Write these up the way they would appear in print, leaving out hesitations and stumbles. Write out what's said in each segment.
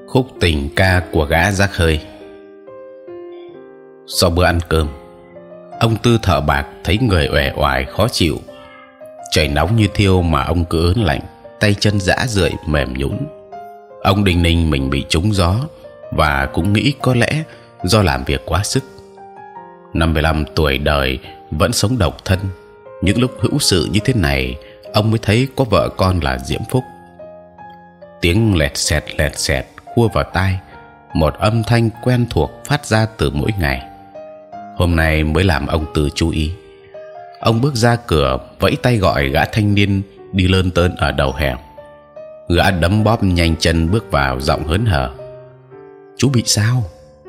Khúc tình ca của gã rác hơi. Sau bữa ăn cơm, ông Tư thợ bạc thấy người uể oải khó chịu. Trời nóng như thiêu mà ông cứ ớn lạnh, tay chân rã rượi mềm nhũn. Ông đinh ninh mình bị trúng gió và cũng nghĩ có lẽ do làm việc quá sức. 55 tuổi đời vẫn sống độc thân. Những lúc hữu sự như thế này, ông mới thấy có vợ con là diễm phúc. Tiếng lẹt xẹt khua vào tai, một âm thanh quen thuộc phát ra từ mỗi ngày. Hôm nay mới làm ông Tư chú ý. Ông bước ra cửa, vẫy tay gọi gã thanh niên đi lơn tơn ở đầu hẻm. Gã đấm bóp nhanh chân bước vào, giọng hớn hở: "Chú bị sao?"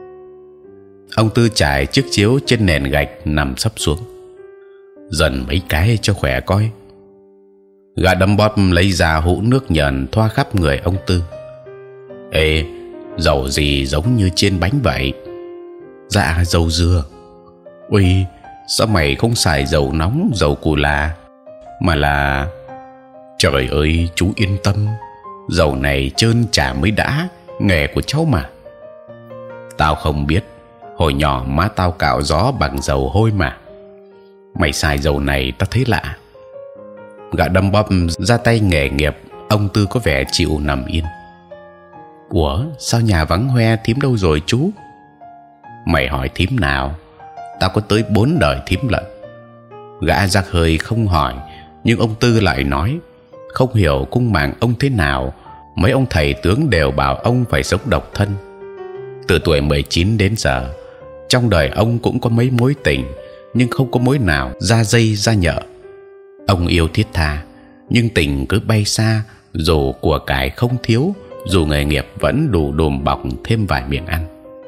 Ông Tư trải chiếc chiếu trên nền gạch nằm sấp xuống. "Dần mấy cái cho khỏe coi." Gã đấm bóp lấy ra hũ nước nhờn thoa khắp người ông Tư. "Ê, dầu gì giống như chiên bánh vậy?" "Dạ, dầu dừa." "Ui, sao mày không xài dầu nóng, dầu cù là mà là..." "Trời ơi, chú yên tâm, dầu này trơn chả mới đã, nghề của cháu mà." "Tao không biết, hồi nhỏ má tao cạo gió bằng dầu hôi mà. Mày xài dầu này tao thấy lạ." Gã đâm bóp ra tay nghề nghiệp. Ông Tư có vẻ chịu nằm yên. "Ủa, sao nhà vắng hoe, thím đâu rồi chú?" "Mày hỏi thím nào? Tao có tới 4 đời thím lận." Gã rác hơi không hỏi, nhưng ông Tư lại nói: "Không hiểu cung mạng ông thế nào, mấy ông thầy tướng đều bảo ông phải sống độc thân. Từ tuổi 19 đến giờ, trong đời ông cũng có mấy mối tình, nhưng không có mối nào ra dây ra nhợ. Ông yêu thiết tha, nhưng tình cứ bay xa. Dù của cải không thiếu, dù nghề nghiệp vẫn đủ đùm bọc thêm vài miệng ăn."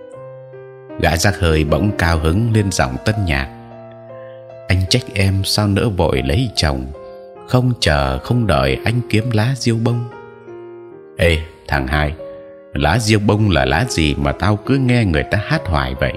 Gã rác hơi bỗng cao hứng lên giọng tân nhạc: "Anh trách em sao nỡ vội lấy chồng, không chờ không đợi anh kiếm lá diêu bông." "Ê thằng hai, lá diêu bông là lá gì mà tao cứ nghe người ta hát hoài vậy?"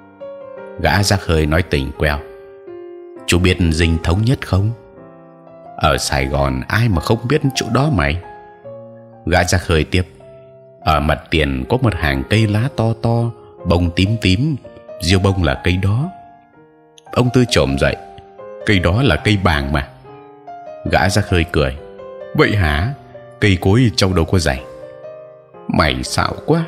Gã rác hơi nói tình queo: "Chú biết Dinh Thống Nhất không? Ở Sài Gòn ai mà không biết chỗ đó mày." Gã rác hơi tiếp: "Ở mặt tiền có một hàng cây lá to to, bông tím tím, diêu bông là cây đó." Ông Tư chồm dậy: "Cây đó là cây bàng mà." Gã rác hơi cười: "Vậy hả? Cây cối trâu đâu có dày." "Mày xạo quá."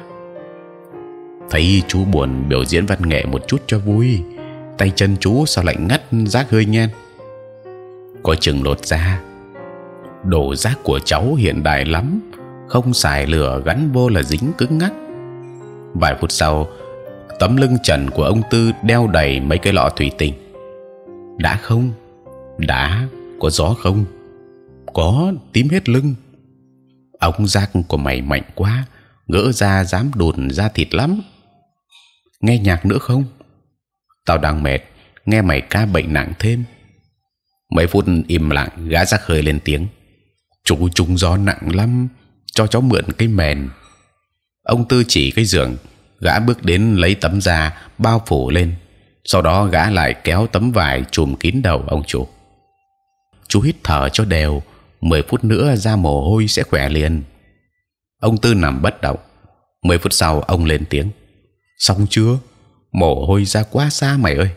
"Thấy chú buồn, biểu diễn văn nghệ một chút cho vui. Tay chân chú sao lạnh ngắt rác hơi nhen. Coi chừng lột da. Đồ rác của cháu hiện đại lắm, không xài lửa gắn vô là dính cứng ngắc." Vài phút sau, tấm lưng trần của ông Tư đeo đầy mấy cái lọ thủy tinh. "Đã không? Đã. Có gió không?" "Có, tím hết lưng." "Ống rác của mày mạnh quá, gỡ ra dám đùn ra thịt lắm." "Nghe nhạc nữa không?" "Tao đang mệt, nghe mày ca bệnh nặng thêm." Mấy phút im lặng, gã rác hơi lên tiếng: "Chú trúng gió nặng lắm, cho cháu mượn cái mền." Ông Tư chỉ cái giường. Gã bước đến lấy tấm da bao phủ lên, sau đó gã lại kéo tấm vải trùm kín đầu ông chủ. "Chú hít thở cho đều, 10 phút nữa ra mồ hôi sẽ khỏe liền." Ông Tư nằm bất động. 10 phút sau ông lên tiếng: "Xong chưa? Mồ hôi ra quá xa mày ơi."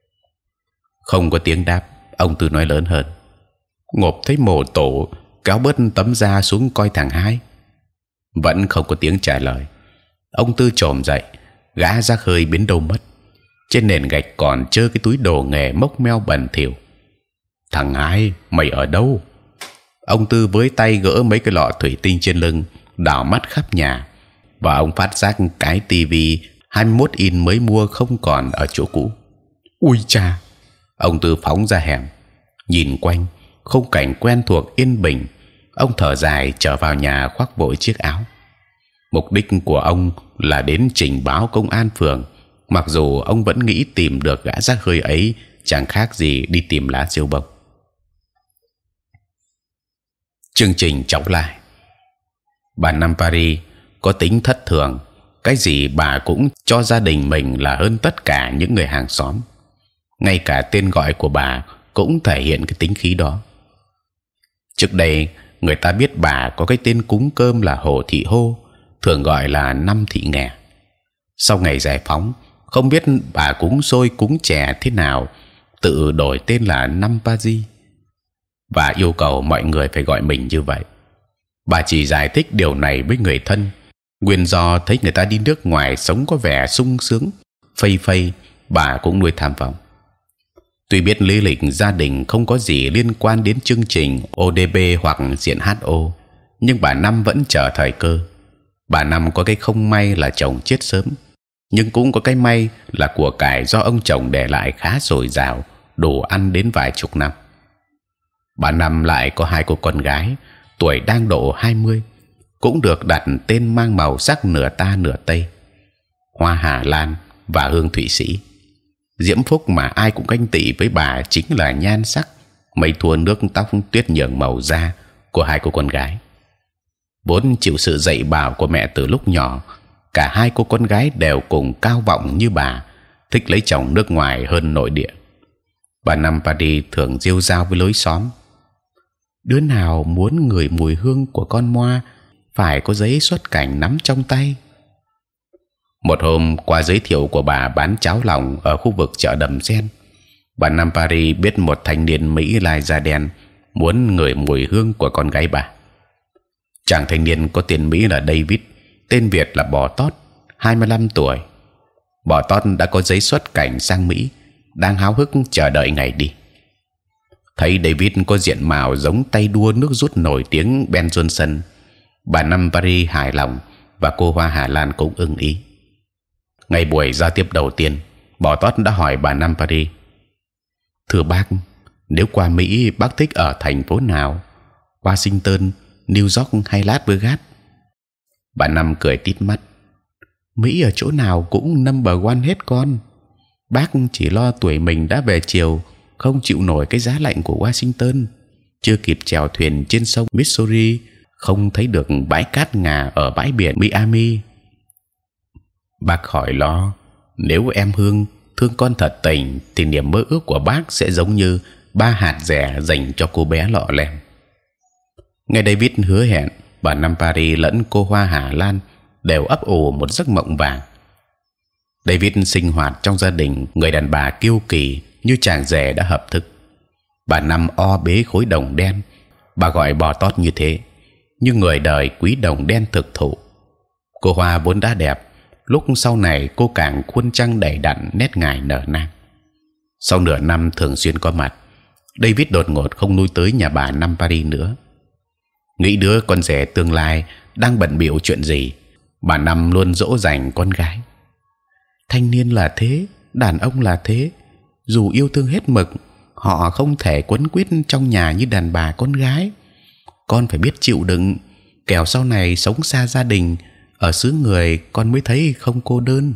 Không có tiếng đáp. Ông Tư nói lớn hơn: "Ngộp thấy mồ tổ, kéo bớt tấm da xuống coi thằng hai." Vẫn không có tiếng trả lời. Ông Tư chồm dậy. Gã rác hơi biến đâu mất. Trên nền gạch còn trơ cái túi đồ nghề mốc meo bẩn thỉu. "Thằng hai, mày ở đâu?" Ông Tư với tay gỡ mấy cái lọ thủy tinh trên lưng, đảo mắt khắp nhà, và ông phát giác cái tivi 21 in mới mua không còn ở chỗ cũ. "Ui cha!" Ông Tư phóng ra hẻm, nhìn quanh, khung cảnh quen thuộc yên bình. Ông thở dài trở vào nhà, khoác vội chiếc áo. Mục đích của ông là đến trình báo công an phường, mặc dù ông vẫn nghĩ tìm được gã rác hơi ấy chẳng khác gì đi tìm lá diêu bông. Chương trình trọng lại. Bà Năm Paris có tính thất thường, cái gì bà cũng cho gia đình mình là hơn tất cả những người hàng xóm. Ngay cả tên gọi của bà cũng thể hiện cái tính khí đó. Trước đây người ta biết bà có cái tên cúng cơm là Hồ Thị Hô, thường gọi là năm thị nghè. Sau ngày giải phóng, không biết bà cúng xôi cúng chè thế nào, tự đổi tên là Năm Paji và yêu cầu mọi người phải gọi mình như vậy. Bà chỉ giải thích điều này với người thân, nguyên do thấy người ta đi nước ngoài sống có vẻ sung sướng, phây phây, bà cũng nuôi tham vọng. Tuy biết lý lịch gia đình không có gì liên quan đến chương trình ODB hoặc diện HO, nhưng bà Năm vẫn chờ thời cơ. Bà Năm có cái không may là chồng chết sớm, nhưng cũng có cái may là của cải do ông chồng để lại khá dồi dào, đủ ăn đến vài chục năm. Bà Năm lại có hai cô con gái, tuổi đang độ 20, cũng được đặt tên mang màu sắc nửa ta nửa tây: Hoa Hà Lan và Hương Thụy Sĩ. Diễm phúc mà ai cũng ganh tị với bà chính là nhan sắc, mấy thua nước tóc tuyết nhường màu da của hai cô con gái. Vốn chịu sự dạy bảo của mẹ từ lúc nhỏ, cả hai cô con gái đều cùng cao vọng như bà, thích lấy chồng nước ngoài hơn nội địa. Bà Năm Paris thường rêu rao với lối xóm: đứa nào muốn ngửi mùi hương của con moa phải có giấy xuất cảnh nắm trong tay. Một hôm qua giới thiệu của bà bán cháo lòng ở khu vực chợ Đầm Sen, bà Năm Paris biết một thanh niên Mỹ lai da đen muốn ngửi mùi hương của con gái bà. Chàng thanh niên có tên Mỹ là David, tên Việt là Bò Tót, 25 tuổi. Bò Tót đã có giấy xuất cảnh sang Mỹ, đang háo hức chờ đợi ngày đi. Thấy David có diện mạo giống tay đua nước rút nổi tiếng Ben Johnson, bà Năm Paris hài lòng và cô Hoa Hà Lan cũng ưng ý. Ngày buổi giao tiếp đầu tiên, Bò Tót đã hỏi bà Năm Paris: thưa bác, nếu qua Mỹ bác thích ở thành phố nào? Washington, New York hay Las Vegas? Bà Năm cười tít mắt: Mỹ ở chỗ nào cũng number one hết con. Bác chỉ lo tuổi mình đã về chiều, không chịu nổi cái giá lạnh của Washington. Chưa kịp chèo thuyền trên sông Missouri, không thấy được bãi cát ngà ở bãi biển Miami. Bác khỏi lo, nếu em Hương thương con thật tình, thì niềm mơ ước của bác sẽ giống như 3 hạt dẻ dành cho cô bé lọ lem. Nghe David hứa hẹn, bà Năm Paris lẫn cô Hoa Hà Lan đều ấp ủ một giấc mộng vàng. David sinh hoạt trong gia đình người đàn bà kiêu kỳ như chàng rể đã hợp thức. Bà Năm o bế khối đồng đen, bà gọi Bò Tót như thế, như người đời quý đồng đen thực thụ. Cô Hoa vốn đã đẹp, lúc sau này cô càng khuôn trăng đầy đặn, nét ngài nở nang. Sau nửa năm thường xuyên có mặt, David đột ngột không nuôi tới nhà bà Năm Paris nữa. Nghĩ đứa con rể tương lai đang bận bịu chuyện gì, bà Năm luôn dỗ dành con gái: thanh niên là thế, đàn ông là thế, dù yêu thương hết mực, họ không thể quấn quýt trong nhà như đàn bà con gái. Con phải biết chịu đựng, kẻo sau này sống xa gia đình ở xứ người, con mới thấy không cô đơn.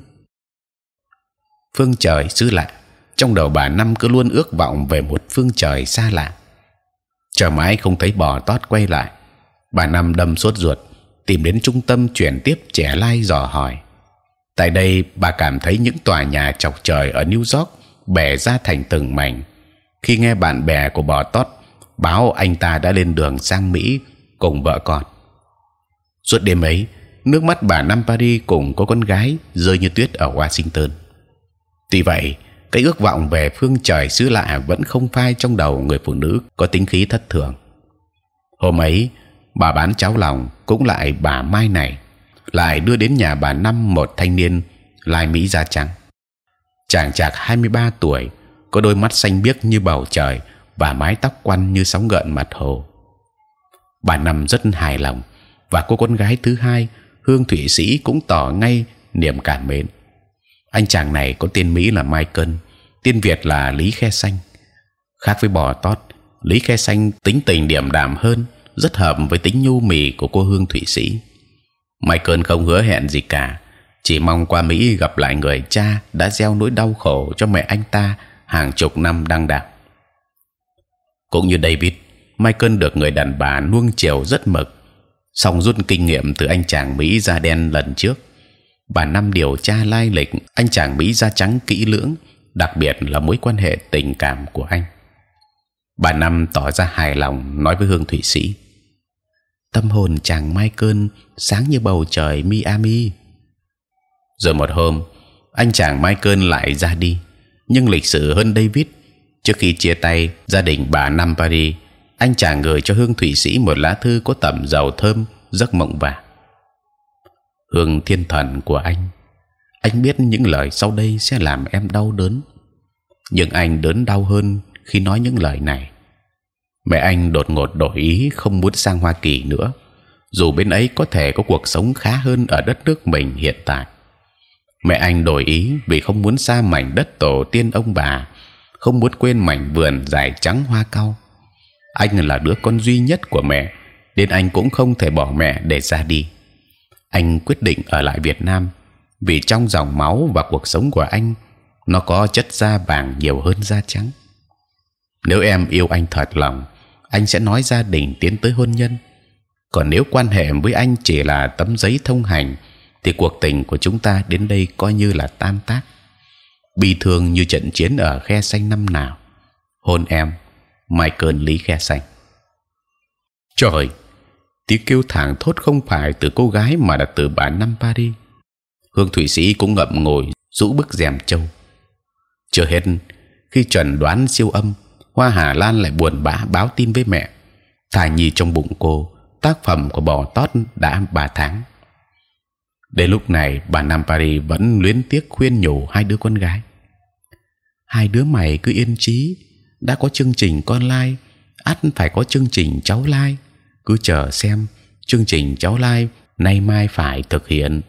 Phương trời xứ lạ, trong đầu bà Năm cứ luôn ước vọng về một phương trời xa lạ. Chờ mãi không thấy Bò Tót quay lại, bà Năm đâm sốt ruột tìm đến trung tâm chuyển tiếp trẻ lai dò hỏi. Tại đây bà cảm thấy những tòa nhà chọc trời ở New York bẻ ra thành từng mảnh khi nghe bạn bè của Bò Tót báo anh ta đã lên đường sang Mỹ cùng vợ con. Suốt đêm ấy, nước mắt bà Năm Paris cùng cô con gái rơi như tuyết ở Washington. Tuy vậy, cái ước vọng về phương trời xứ lạ vẫn không phai trong đầu người phụ nữ có tính khí thất thường. Hôm ấy, bà bán cháo lòng cũng lại bà Mai này lại đưa đến nhà bà Năm một thanh niên lai Mỹ da trắng. Chàng chạc 23 tuổi, có đôi mắt xanh biếc như bầu trời và mái tóc quăn như sóng gợn mặt hồ. Bà Năm rất hài lòng và cô con gái thứ hai, Hương Thụy Sĩ, cũng tỏ ngay niềm cảm mến. Anh chàng này có tên Mỹ là Michael, tên Việt là Lý Khe Xanh. Khác với Bò Tót, Lý Khe Xanh tính tình điềm đạm hơn, rất hợp với tính nhu mì của cô Hương Thụy Sĩ. Michael không hứa hẹn gì cả, chỉ mong qua Mỹ gặp lại người cha đã gieo nỗi đau khổ cho mẹ anh ta hàng chục năm đăng đạc. Cũng như David, Michael được người đàn bà nuông chiều rất mực. Song rút kinh nghiệm từ anh chàng Mỹ da đen lần trước, bà Năm điều tra lai lịch anh chàng Mỹ da trắng kỹ lưỡng, đặc biệt là mối quan hệ tình cảm của anh. Bà Năm tỏ ra hài lòng, nói với Hương Thụy Sĩ: Tâm hồn chàng Michael sáng như bầu trời Miami. Rồi một hôm, anh chàng Michael lại ra đi. Nhưng lịch sự hơn David. Trước khi chia tay, gia đình bà Năm Paris, anh chàng gửi cho Hương Thụy Sĩ một lá thư có tẩm dầu thơm giấc mộng vàng. Hương thiên thần của anh biết những lời sau đây sẽ làm em đau đớn, nhưng anh đớn đau hơn khi nói những lời này. Mẹ anh đột ngột đổi ý không muốn sang Hoa Kỳ nữa, dù bên ấy có thể có cuộc sống khá hơn ở đất nước mình hiện tại. Mẹ anh đổi ý vì không muốn xa mảnh đất tổ tiên ông bà, không muốn quên mảnh vườn dài trắng hoa cau. Anh là đứa con duy nhất của mẹ, nên anh cũng không thể bỏ mẹ để ra đi. Anh quyết định ở lại Việt Nam vì trong dòng máu và cuộc sống của anh nó có chất da vàng nhiều hơn da trắng. Nếu em yêu anh thật lòng, anh sẽ nói gia đình tiến tới hôn nhân. Còn nếu quan hệ với anh chỉ là tấm giấy thông hành, thì cuộc tình của chúng ta đến đây coi như là tan tác, bi thương như trận chiến ở Khe Xanh năm nào. Hôn em, Michael Lý Khe Xanh. Trời, tiếng kêu thảng thốt không phải từ cô gái mà là từ bà Năm Paris. Hương Thụy Sĩ cũng ngậm ngùi rũ bức rèm trâu. Chưa hết, khi chẩn đoán siêu âm, Hoa Hà Lan lại buồn bã báo tin với mẹ, thai nhi trong bụng cô, tác phẩm của bò tót đã 3 tháng. Đến lúc này, bà Năm Paris vẫn luyến tiếc khuyên nhủ hai đứa con gái: hai đứa mày cứ yên trí, đã có chương trình con lai, ắt phải có chương trình cháu lai. Cứ chờ xem, chương trình cháu lai nay mai phải thực hiện.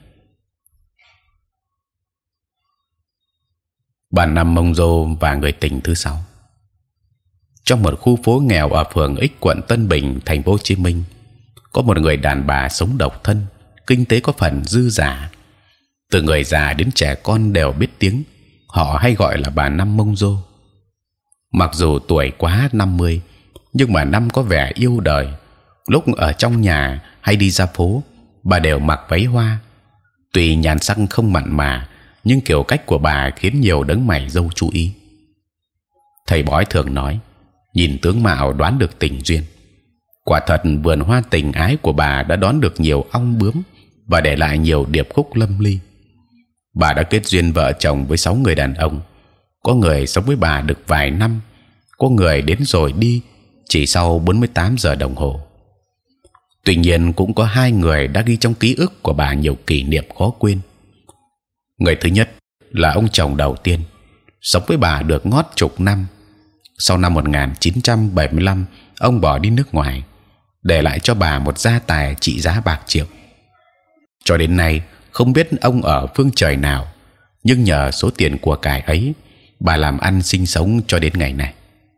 Bà Năm Mông Dô và người tình thứ 6. Trong một khu phố nghèo ở phường X, quận Tân Bình, thành phố Hồ Chí Minh, có một người đàn bà sống độc thân, kinh tế có phần dư dả. Từ người già đến trẻ con đều biết tiếng, họ hay gọi là bà Năm Mông Dô. Mặc dù tuổi quá 50, nhưng mà Năm có vẻ yêu đời. Lúc ở trong nhà hay đi ra phố, bà đều mặc váy hoa. Tuy nhan sắc không mặn mà, nhưng kiểu cách của bà khiến nhiều đấng mày râu chú ý. Thầy bói thường nói, nhìn tướng mạo đoán được tình duyên. Quả thật, vườn hoa tình ái của bà đã đón được nhiều ong bướm và để lại nhiều điệp khúc lâm ly. Bà đã kết duyên vợ chồng với 6 người đàn ông. Có người sống với bà được vài năm, có người đến rồi đi chỉ sau 48 giờ đồng hồ. Tuy nhiên, cũng có 2 người đã ghi trong ký ức của bà nhiều kỷ niệm khó quên. Người thứ nhất là ông chồng đầu tiên, sống với bà được ngót chục năm. Sau năm 1975, ông bỏ đi nước ngoài, để lại cho bà một gia tài trị giá bạc triệu. Cho đến nay, không biết ông ở phương trời nào, nhưng nhờ số tiền của cải ấy, bà làm ăn sinh sống cho đến ngày này.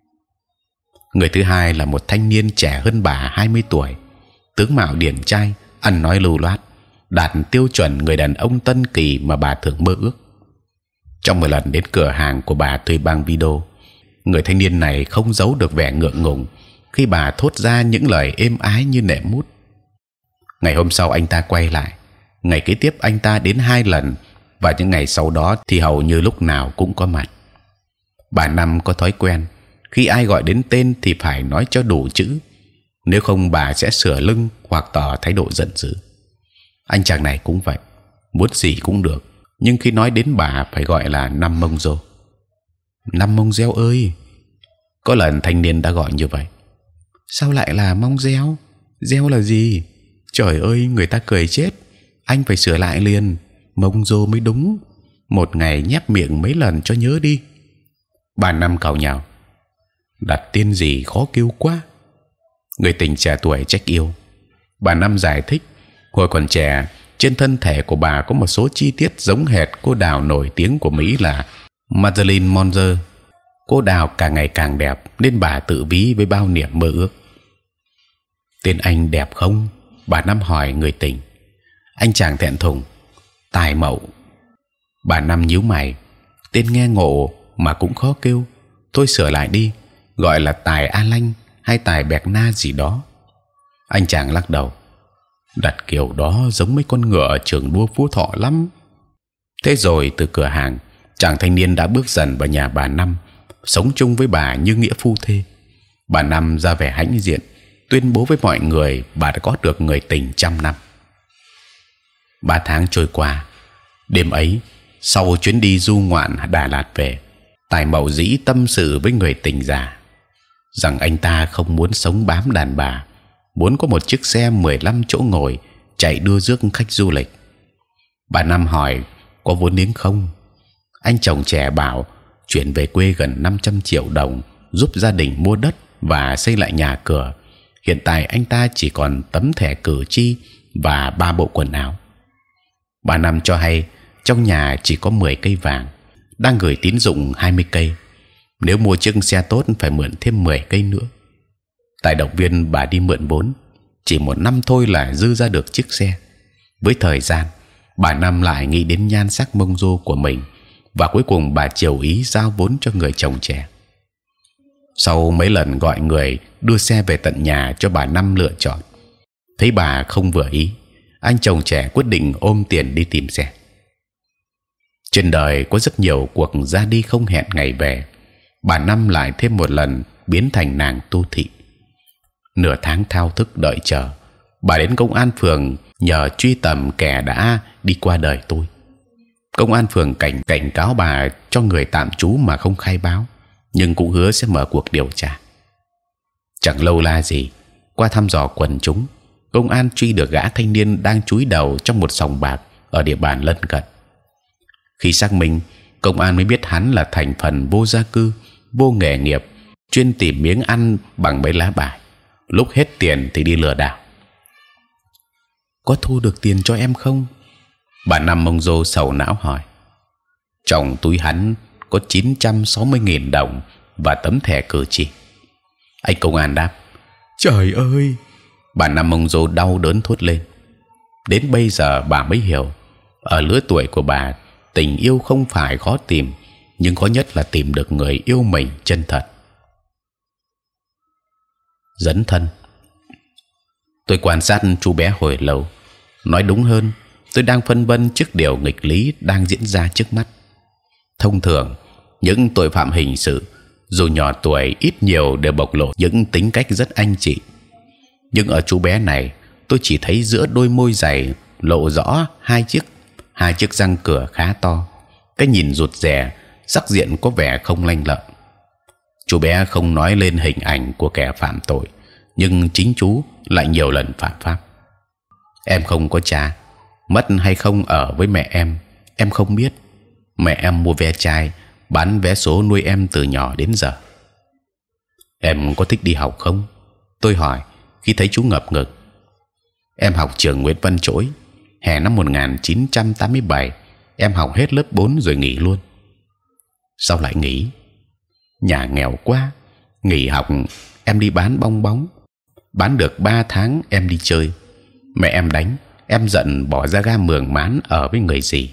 Người thứ hai là một thanh niên trẻ hơn bà 20 tuổi, tướng mạo điển trai, ăn nói lưu loát, đạt tiêu chuẩn người đàn ông tân kỳ mà bà thường mơ ước. Trong một lần đến cửa hàng của bà thuê băng video, người thanh niên này không giấu được vẻ ngượng ngùng khi bà thốt ra những lời êm ái như nệm mút. Ngày hôm sau anh ta quay lại, ngày kế tiếp anh ta đến 2 lần, và những ngày sau đó thì hầu như lúc nào cũng có mặt. Bà Năm có thói quen khi ai gọi đến tên thì phải nói cho đủ chữ, nếu không bà sẽ sửa lưng hoặc tỏ thái độ giận dữ. Anh chàng này cũng vậy, muốn gì cũng được, nhưng khi nói đến bà phải gọi là Năm Mông Dô. Năm Mông Gieo ơi! Có lần thanh niên đã gọi như vậy. Sao lại là Mông Gieo? Gieo là gì? Trời ơi, người ta cười chết. Anh phải sửa lại liền. Mông Dô mới đúng. Một ngày nhép miệng mấy lần cho nhớ đi. Bà Năm càu nhàu. Đặt tên gì khó kêu quá. Người tình trẻ tuổi trách yêu. Bà Năm giải thích, hồi còn trẻ, trên thân thể của bà có một số chi tiết giống hệt cô đào nổi tiếng của Mỹ là Marilyn Monroe. Cô đào càng ngày càng đẹp nên bà tự ví với bao niềm mơ ước. Tên anh đẹp không? Bà Năm hỏi người tình. Anh chàng thẹn thùng. Tài Mậu. Bà Năm nhíu mày. Tên nghe ngộ mà cũng khó kêu. Thôi sửa lại đi, gọi là Tài A Lanh hay Tài Bẹc Na gì đó. Anh chàng lắc đầu. Đặt kiểu đó giống mấy con ngựa ở trường đua Phú Thọ lắm. Thế rồi từ cửa hàng, chàng thanh niên đã bước dần vào nhà bà Năm, sống chung với bà như nghĩa phu thê. Bà Năm ra vẻ hãnh diện, tuyên bố với mọi người bà đã có được người tình trăm năm. 3 tháng trôi qua, đêm ấy sau chuyến đi du ngoạn Đà Lạt về, Tài Mậu Dĩ tâm sự với người tình già rằng anh ta không muốn sống bám đàn bà, muốn có một chiếc xe 15 chỗ ngồi chạy đưa rước khách du lịch. Bà Năm hỏi có vốn liếng không. Anh chồng trẻ bảo chuyển về quê gần 500 triệu đồng giúp gia đình mua đất và xây lại nhà cửa. Hiện tại anh ta chỉ còn tấm thẻ cử tri và 3 bộ quần áo. Bà Năm cho hay trong nhà chỉ có 10 cây vàng, đang gửi tín dụng 20 cây. Nếu mua chiếc xe tốt phải mượn thêm 10 cây nữa. Tài động viên bà đi mượn vốn, chỉ 1 năm thôi là dư ra được chiếc xe. Với thời gian, bà Năm lại nghĩ đến nhan sắc mông du của mình và cuối cùng bà chiều ý giao vốn cho người chồng trẻ. Sau mấy lần gọi người đưa xe về tận nhà cho bà Năm lựa chọn, thấy bà không vừa ý, anh chồng trẻ quyết định ôm tiền đi tìm xe. Trên đời có rất nhiều cuộc ra đi không hẹn ngày về. Bà Năm lại thêm một lần biến thành nàng tu thị. Nửa tháng thao thức đợi chờ, bà đến công an phường nhờ truy tầm kẻ đã đi qua đời tôi. Công an phường cảnh cáo bà cho người tạm trú mà không khai báo, nhưng cũng hứa sẽ mở cuộc điều tra. Chẳng lâu la gì, qua thăm dò quần chúng, công an truy được gã thanh niên đang chúi đầu trong một sòng bạc ở địa bàn lân cận. Khi xác minh, công an mới biết hắn là thành phần vô gia cư, vô nghề nghiệp, chuyên tìm miếng ăn bằng mấy lá bài. Lúc hết tiền thì đi lừa đảo. Có thu được tiền cho em không? Bà Năm mông dô sầu não hỏi. Trong túi hắn có 960.000 đồng và tấm thẻ cử tri. Anh công an đáp. Trời ơi! Bà Năm mông dô đau đớn thốt lên. Đến bây giờ bà mới hiểu, ở lứa tuổi của bà, tình yêu không phải khó tìm, nhưng khó nhất là tìm được người yêu mình chân thật. Dấn thân. Tôi quan sát chú bé hồi lâu. Nói đúng hơn, tôi đang phân vân trước điều nghịch lý đang diễn ra trước mắt. Thông thường, những tội phạm hình sự dù nhỏ tuổi ít nhiều đều bộc lộ những tính cách rất anh chị. Nhưng ở chú bé này, tôi chỉ thấy giữa đôi môi dày lộ rõ hai chiếc răng cửa khá to, cái nhìn rụt rè, sắc diện có vẻ không lanh lợi. Chú bé không nói lên hình ảnh của kẻ phạm tội, nhưng chính chú lại nhiều lần phạm pháp. Em không có cha, mất hay không ở với mẹ em không biết. Mẹ em mua vé chai, bán vé số nuôi em từ nhỏ đến giờ. Em có thích đi học không? Tôi hỏi khi thấy chú ngập ngừng. Em học trường Nguyễn Văn Trỗi. Hè năm 1987 em học hết lớp 4 rồi nghỉ luôn. Sao lại nghỉ? Nhà nghèo quá, nghỉ học. Em đi bán bong bóng, bán được 3 tháng em đi chơi. Mẹ em đánh, em giận bỏ ra ga Mường Mán ở với người dì.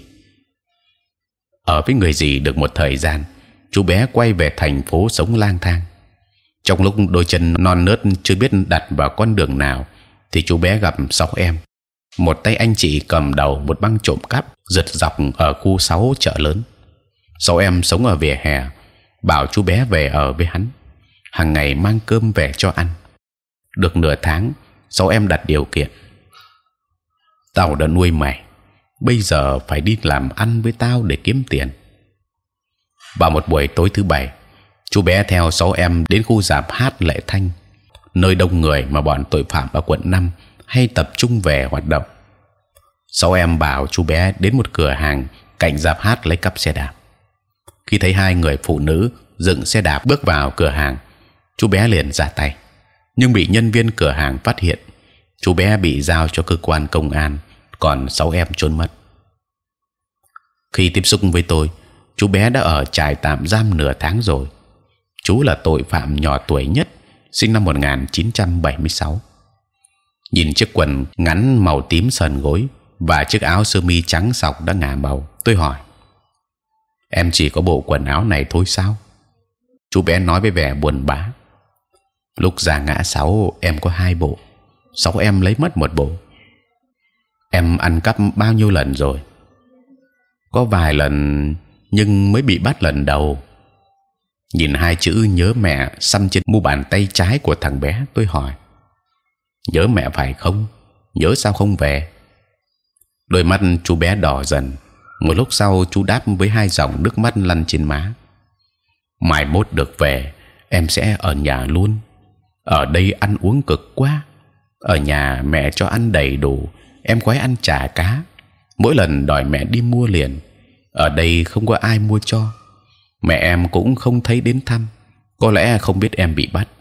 Ở với người dì được một thời gian, chú bé quay về thành phố sống lang thang. Trong lúc đôi chân non nớt chưa biết đặt vào con đường nào, thì chú bé gặp Sáu em. Một tay anh chị cầm đầu một băng trộm cắp giật dọc ở khu 6 chợ lớn. Sáu em sống ở vỉa hè, bảo chú bé về ở với hắn, hàng ngày mang cơm về cho ăn. Được nửa tháng, Sáu em đặt điều kiện: tao đã nuôi mày, bây giờ phải đi làm ăn với tao để kiếm tiền. Vào một buổi tối thứ bảy, chú bé theo Sáu em đến khu rạp hát Lệ Thanh, nơi đông người mà bọn tội phạm ở quận 5 hay tập trung về hoạt động. Sáu em bảo chú bé đến một cửa hàng cạnh rạp hát lấy cắp xe đạp. Khi thấy hai người phụ nữ dựng xe đạp bước vào cửa hàng, chú bé liền ra tay, nhưng bị nhân viên cửa hàng phát hiện. Chú bé bị giao cho cơ quan công an, còn Sáu em trốn mất. Khi tiếp xúc với tôi, chú bé đã ở trại tạm giam nửa tháng rồi. Chú là tội phạm nhỏ tuổi nhất, sinh năm 1976. Nhìn chiếc quần ngắn màu tím sờn gối và chiếc áo sơ mi trắng sọc đã ngả màu, tôi hỏi: em chỉ có bộ quần áo này thôi sao? Chú bé nói với vẻ buồn bã: lúc ra ngã 6 em có 2 bộ, 6 em lấy mất 1 bộ. Em ăn cắp bao nhiêu lần rồi? Có vài lần, nhưng mới bị bắt lần đầu. Nhìn hai chữ nhớ mẹ xăm trên mu bàn tay trái của thằng bé, tôi hỏi: Nhớ mẹ phải không? Nhớ sao không về? Đôi mắt chú bé đỏ dần. Một lúc sau chú đáp với 2 dòng nước mắt lăn trên má. Mai mốt được về, em sẽ ở nhà luôn. Ở đây ăn uống cực quá. Ở nhà mẹ cho ăn đầy đủ, em khoái ăn chả cá. Mỗi lần đòi mẹ đi mua liền. Ở đây không có ai mua cho. Mẹ em cũng không thấy đến thăm. Có lẽ không biết em bị bắt.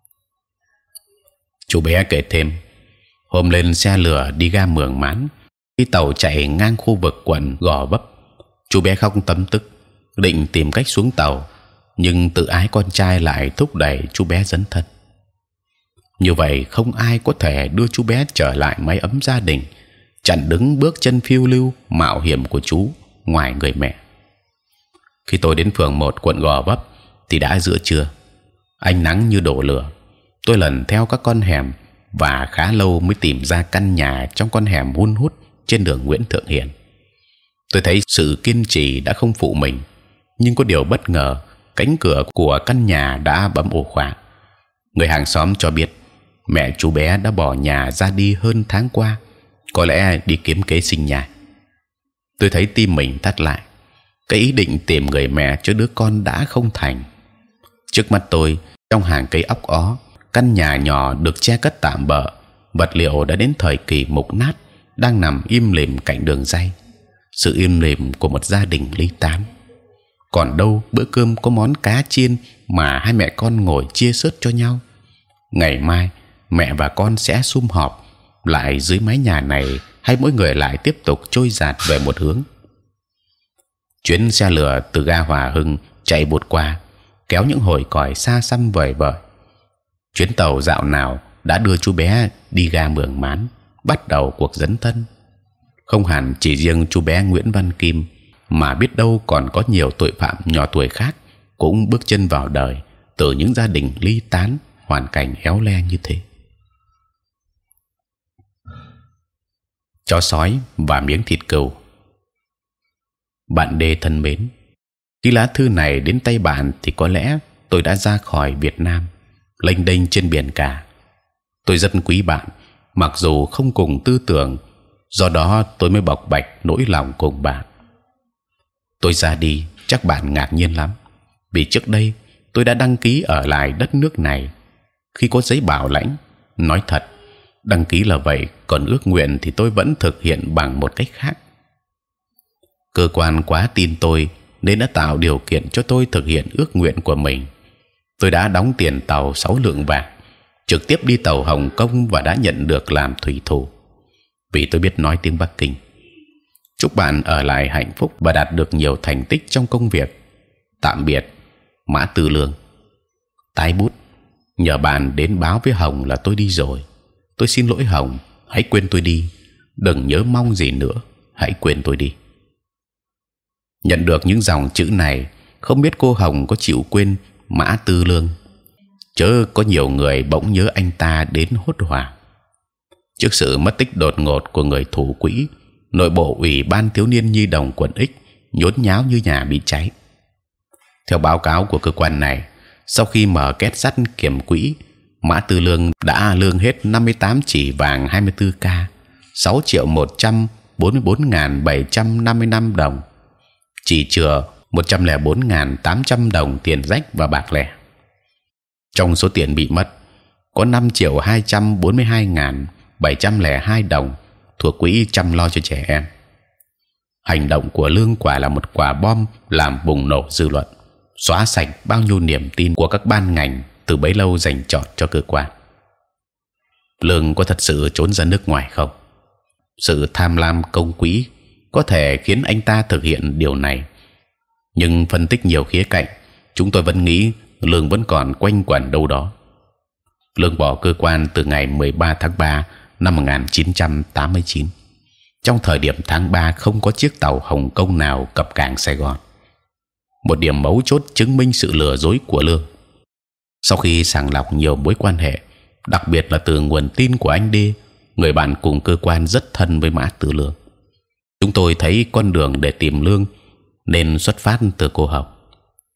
Chú bé kể thêm, hôm lên xe lửa đi ga Mường Mán, khi tàu chạy ngang khu vực quận Gò Vấp, chú bé khóc tấm tức, định tìm cách xuống tàu, nhưng tự ái con trai lại thúc đẩy chú bé dấn thân. Như vậy không ai có thể đưa chú bé trở lại mái ấm gia đình, chặn đứng bước chân phiêu lưu mạo hiểm của chú ngoài người mẹ. Khi tôi đến phường 1 quận Gò Vấp thì đã giữa trưa, ánh nắng như đổ lửa. Tôi lần theo các con hẻm và khá lâu mới tìm ra căn nhà trong con hẻm hun hút trên đường Nguyễn Thượng Hiền. Tôi thấy sự kiên trì đã không phụ mình, nhưng có điều bất ngờ, cánh cửa của căn nhà đã bấm ổ khóa. Người hàng xóm cho biết mẹ chú bé đã bỏ nhà ra đi hơn tháng qua, có lẽ đi kiếm kế sinh nhai. Tôi thấy tim mình thắt lại. Cái ý định tìm người mẹ cho đứa con đã không thành. Trước mắt tôi, trong hàng cây óc ó, căn nhà nhỏ được che cất tạm bợ, vật liệu đã đến thời kỳ mục nát, đang nằm im lìm cạnh đường ray. Sự im lìm của một gia đình ly tán. Còn đâu bữa cơm có món cá chiên mà hai mẹ con ngồi chia sớt cho nhau. Ngày mai mẹ và con sẽ sum họp lại dưới mái nhà này, hay mỗi người lại tiếp tục trôi dạt về một hướng. Chuyến xe lửa từ ga Hòa Hưng chạy bụt qua, kéo những hồi còi xa xăm vời vợi. Chuyến tàu dạo nào đã đưa chú bé đi ga Mường Mán, bắt đầu cuộc dấn thân. Không hẳn chỉ riêng chú bé Nguyễn Văn Kim, mà biết đâu còn có nhiều tội phạm nhỏ tuổi khác cũng bước chân vào đời từ những gia đình ly tán, hoàn cảnh éo le như thế. Chó sói và miếng thịt cừu. Bạn Đê thân mến, khi lá thư này đến tay bạn thì có lẽ tôi đã ra khỏi Việt Nam, lênh đênh trên biển cả. Tôi rất quý bạn, mặc dù không cùng tư tưởng, do đó tôi mới bộc bạch nỗi lòng cùng bạn. Tôi ra đi chắc bạn ngạc nhiên lắm, vì trước đây tôi đã đăng ký ở lại đất nước này khi có giấy bảo lãnh. Nói thật, đăng ký là vậy, còn ước nguyện thì tôi vẫn thực hiện bằng một cách khác. Cơ quan quá tin tôi nên đã tạo điều kiện cho tôi thực hiện ước nguyện của mình. Tôi đã đóng tiền tàu 6 lượng vàng, trực tiếp đi tàu Hồng Kông và đã nhận được làm thủy thủ, vì tôi biết nói tiếng Bắc Kinh. Chúc bạn ở lại hạnh phúc và đạt được nhiều thành tích trong công việc. Tạm biệt, Mã Tư Lương. Tái bút, nhờ bạn đến báo với Hồng là tôi đi rồi. Tôi xin lỗi Hồng, hãy quên tôi đi. Đừng nhớ mong gì nữa, hãy quên tôi đi. Nhận được những dòng chữ này, không biết cô Hồng có chịu quên Mã Tư Lương? Chớ có nhiều người bỗng nhớ anh ta đến hốt hoảng. Trước sự mất tích đột ngột của người thủ quỹ, nội bộ Ủy ban Thiếu niên Nhi đồng quận X nhốn nháo như nhà bị cháy. Theo báo cáo của cơ quan này, sau khi mở két sắt kiểm quỹ, Mã Tư Lương đã lương hết 58 chỉ vàng 24K, 6.144.755 đồng, chỉ chừa 104.800 đồng tiền rách và bạc lẻ. Trong số tiền bị mất, có 5.242.702 đồng thuộc quỹ chăm lo cho trẻ em. Hành động của Lương quả là một quả bom làm bùng nổ dư luận, xóa sạch bao nhiêu niềm tin của các ban ngành từ bấy lâu dành chọn cho cơ quan. Lương có thật sự trốn ra nước ngoài không? Sự tham lam công quỹ có thể khiến anh ta thực hiện điều này, nhưng phân tích nhiều khía cạnh, chúng tôi vẫn nghĩ Lương vẫn còn quanh quẩn đâu đó. Lương bỏ cơ quan từ ngày 13 tháng 3 năm 1989. Trong thời điểm tháng 3 không có chiếc tàu Hồng Kông nào cập cảng Sài Gòn. Một điểm mấu chốt chứng minh sự lừa dối của Lương. Sau khi sàng lọc nhiều mối quan hệ, đặc biệt là từ nguồn tin của anh D, người bạn cùng cơ quan rất thân với Mã Tư Lương, chúng tôi thấy con đường để tìm Lương nên xuất phát từ cô Hồng.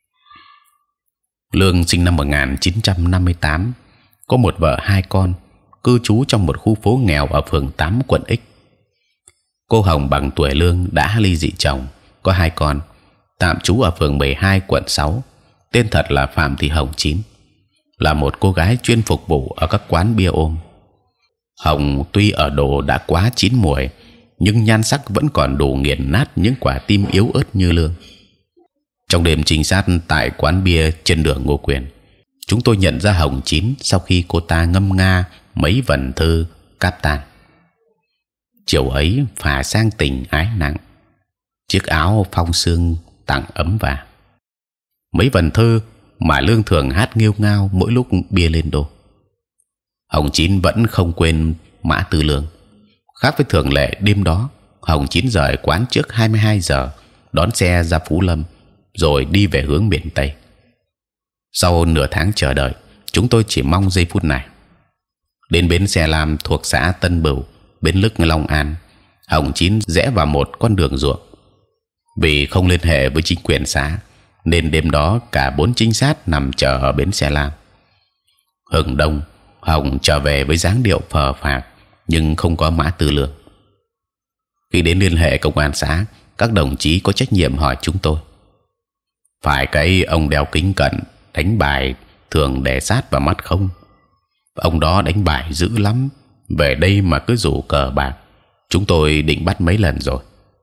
Lương sinh năm 1958, có một vợ hai con, cư trú trong một khu phố nghèo ở phường 8 quận X. Cô Hồng bằng tuổi Lương đã ly dị chồng, có 2 con, tạm trú ở phường 12 quận 6. Tên thật là Phạm Thị Hồng Chín, là một cô gái chuyên phục vụ ở các quán bia ôm. Hồng tuy ở độ đã quá chín muồi, nhưng nhan sắc vẫn còn đủ nghiền nát những quả tim yếu ớt như Lương. Trong đêm trinh sát tại quán bia trên đường Ngô Quyền, chúng tôi nhận ra Hồng Chín sau khi cô ta ngâm nga mấy vần thơ cáp tàn. Chiều ấy phà sang tình ái nặng, chiếc áo phong sương tặng ấm vàng. Mấy vần thơ mà Lương thường hát nghêu ngao mỗi lúc bia lên đô. Hồng Chín vẫn không quên Mã Tư Lương. Khác với thường lệ, đêm đó Hồng Chín rời quán trước 22 giờ, đón xe ra Phú Lâm, rồi đi về hướng miền Tây. Sau nửa tháng chờ đợi, chúng tôi chỉ mong giây phút này. Đến bến xe Lam thuộc xã Tân Bửu, bến lức Long An, Hồng Chín rẽ vào một con đường ruộng. Vì không liên hệ với chính quyền xã, nên đêm đó cả 4 trinh sát nằm chờ ở bến xe Lam. Hừng đông, Hồng trở về với dáng điệu phờ phạc, nhưng không có Mã Tư Lương. Khi đến liên hệ công an xã, các đồng chí có trách nhiệm hỏi chúng tôi: phải cái ông đeo kính cận đánh bài thường đè sát vào mắt không? Ông đó đánh bài dữ lắm, về đây mà cứ rủ cờ bạc, chúng tôi định bắt mấy lần rồi.